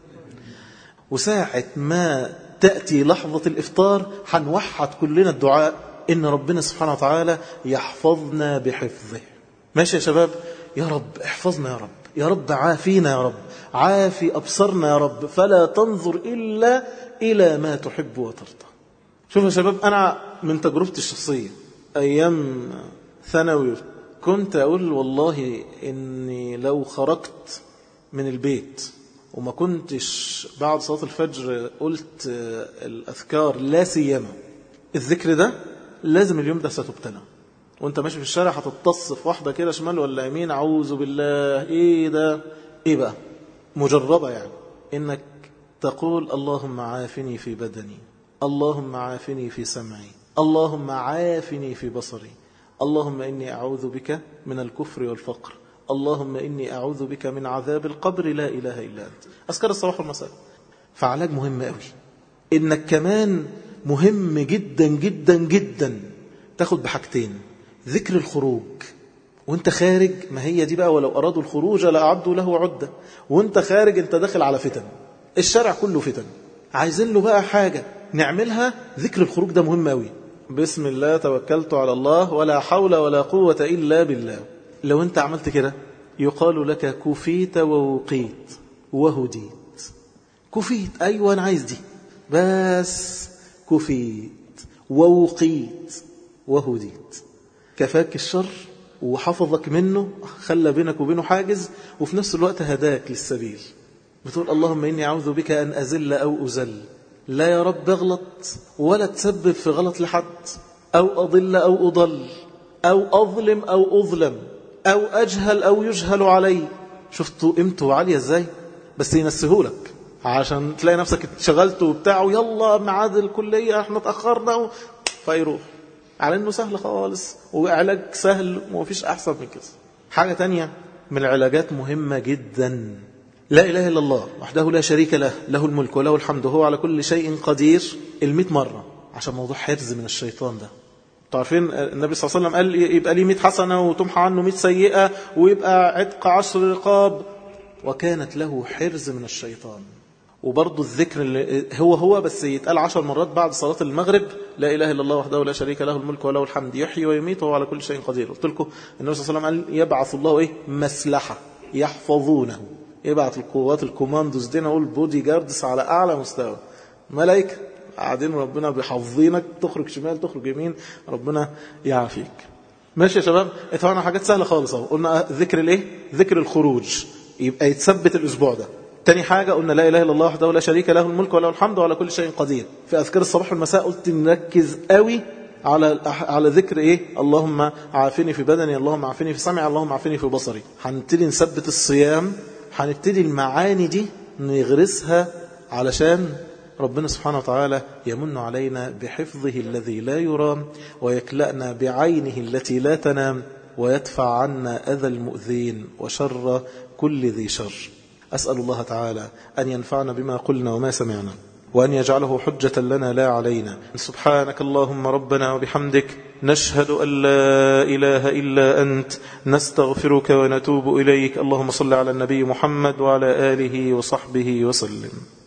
وساعة ما تأتي لحظة الإفطار هنوحد كلنا الدعاء إن ربنا سبحانه وتعالى يحفظنا بحفظه. ماشي يا شباب؟ يا رب احفظنا يا رب، يا رب عافينا يا رب، عافي أبصرنا يا رب، فلا تنظر إلا إلى ما تحب وترضى. شوف يا شباب، أنا من تجربتي الشخصية أيام ثانوي كنت أقول والله إني لو خرجت من البيت وما كنتش بعد صلاة الفجر قلت الأذكار لا سيما الذكر ده، لازم اليوم ده ستبتلى وانت ماشي في الشارع هتتص في واحدة كده شمال ولا يمين، أعوذ بالله ايه ده، ايه بقى مجربة يعني انك تقول اللهم عافني في بدني، اللهم عافني في سمعي، اللهم عافني في بصري، اللهم إني أعوذ بك من الكفر والفقر، اللهم إني أعوذ بك من عذاب القبر لا إله إلا أنت. أذكار الصباح والمساء. فعلاج مهم قوي إنك كمان مهم جدا جدا جدا تاخد بحاجتين: ذكر الخروج وانت خارج، ما هي دي بقى ولو أرادوا الخروج لأعدوا له عدة، وانت خارج انت داخل على فتن، الشارع كله فتن، عايزين له بقى حاجة نعملها. ذكر الخروج ده مهم قوي. بسم الله توكلت على الله ولا حول ولا قوة إلا بالله. لو انت عملت كده يقال لك كفيت ووقيت وهديت. كفيت، أيوة أنا عايز دي، بس كفيت ووقيت وهديت. كفاك الشر وحفظك منه، خلى بينك وبينه حاجز، وفي نفس الوقت هداك للسبيل. بتقول اللهم إني أعوذ بك أن أزل أو أزل، لا يا رب اغلط ولا تسبب في غلط لحد، أو أضل أو أضل، أو أظلم أو أظلم، أو أجهل أو يجهل علي. شفتوا قيمته عالية ازاي؟ بس ينسهولك عشان تلاقي نفسك اتشغلت وبتاع ويلا ميعاد الكلية احنا اتأخرنا و... فيروح على انه سهل خالص وعلاج سهل ومفيش احسن من كده. حاجة تانية من العلاجات مهمة جدا: لا إله إلا الله وحده لا شريك له، له الملك وله الحمد وهو على كل شيء قدير، المئة مرة، عشان موضوع حرز من الشيطان ده. تعرفين النبي صلى الله عليه وسلم قال يبقى لي مئة حسنة وتمحى عنه مئة سيئة ويبقى عتق عشر رقاب، وكانت له حرز من الشيطان. وبرضه الذكر اللي هو هو بس يتقال عشر مرات بعد صلاة المغرب: لا إله إلا الله وحده لا شريك له، الملك وله الحمد يحيي ويميت وهو على كل شيء قدير. قلت لكم النبي صلى الله عليه وسلم قال يبعث الله إيه؟ مسلحة يحفظونه، يبعث القوات الكوماندوز دي، نقول بودي جاردس على أعلى مستوى، ملائكة قاعدين ربنا بيحفظينك، تخرج شمال تخرج يمين ربنا يعافيك. ماشي يا شباب؟ اتفقنا حاجات سهلة خالص اهو. قلنا ذكر الايه؟ ذكر الخروج، يبقى يتثبت الاسبوع ده. تاني حاجة قلنا لا إله إلا الله وحده لا شريك له، الملك وله الحمد وعلى كل شيء قدير. في أذكار الصباح والمساء قلت نركز قوي على على ذكر ايه؟ اللهم عافني في بدني، اللهم عافني في سمعي، اللهم عافني في بصري. هنبتدي نثبت الصيام، هنبتدي المعاني دي نغرسها علشان ربنا سبحانه وتعالى يمن علينا بحفظه الذي لا يرام، ويكلأنا بعينه التي لا تنام، ويدفع عنا أذى المؤذين وشر كل ذي شر. أسأل الله تعالى أن ينفعنا بما قلنا وما سمعنا، وأن يجعله حجة لنا لا علينا. سبحانك اللهم ربنا وبحمدك، نشهد أن لا إله إلا أنت، نستغفرك ونتوب إليك. اللهم صل على النبي محمد وعلى آله وصحبه وسلم.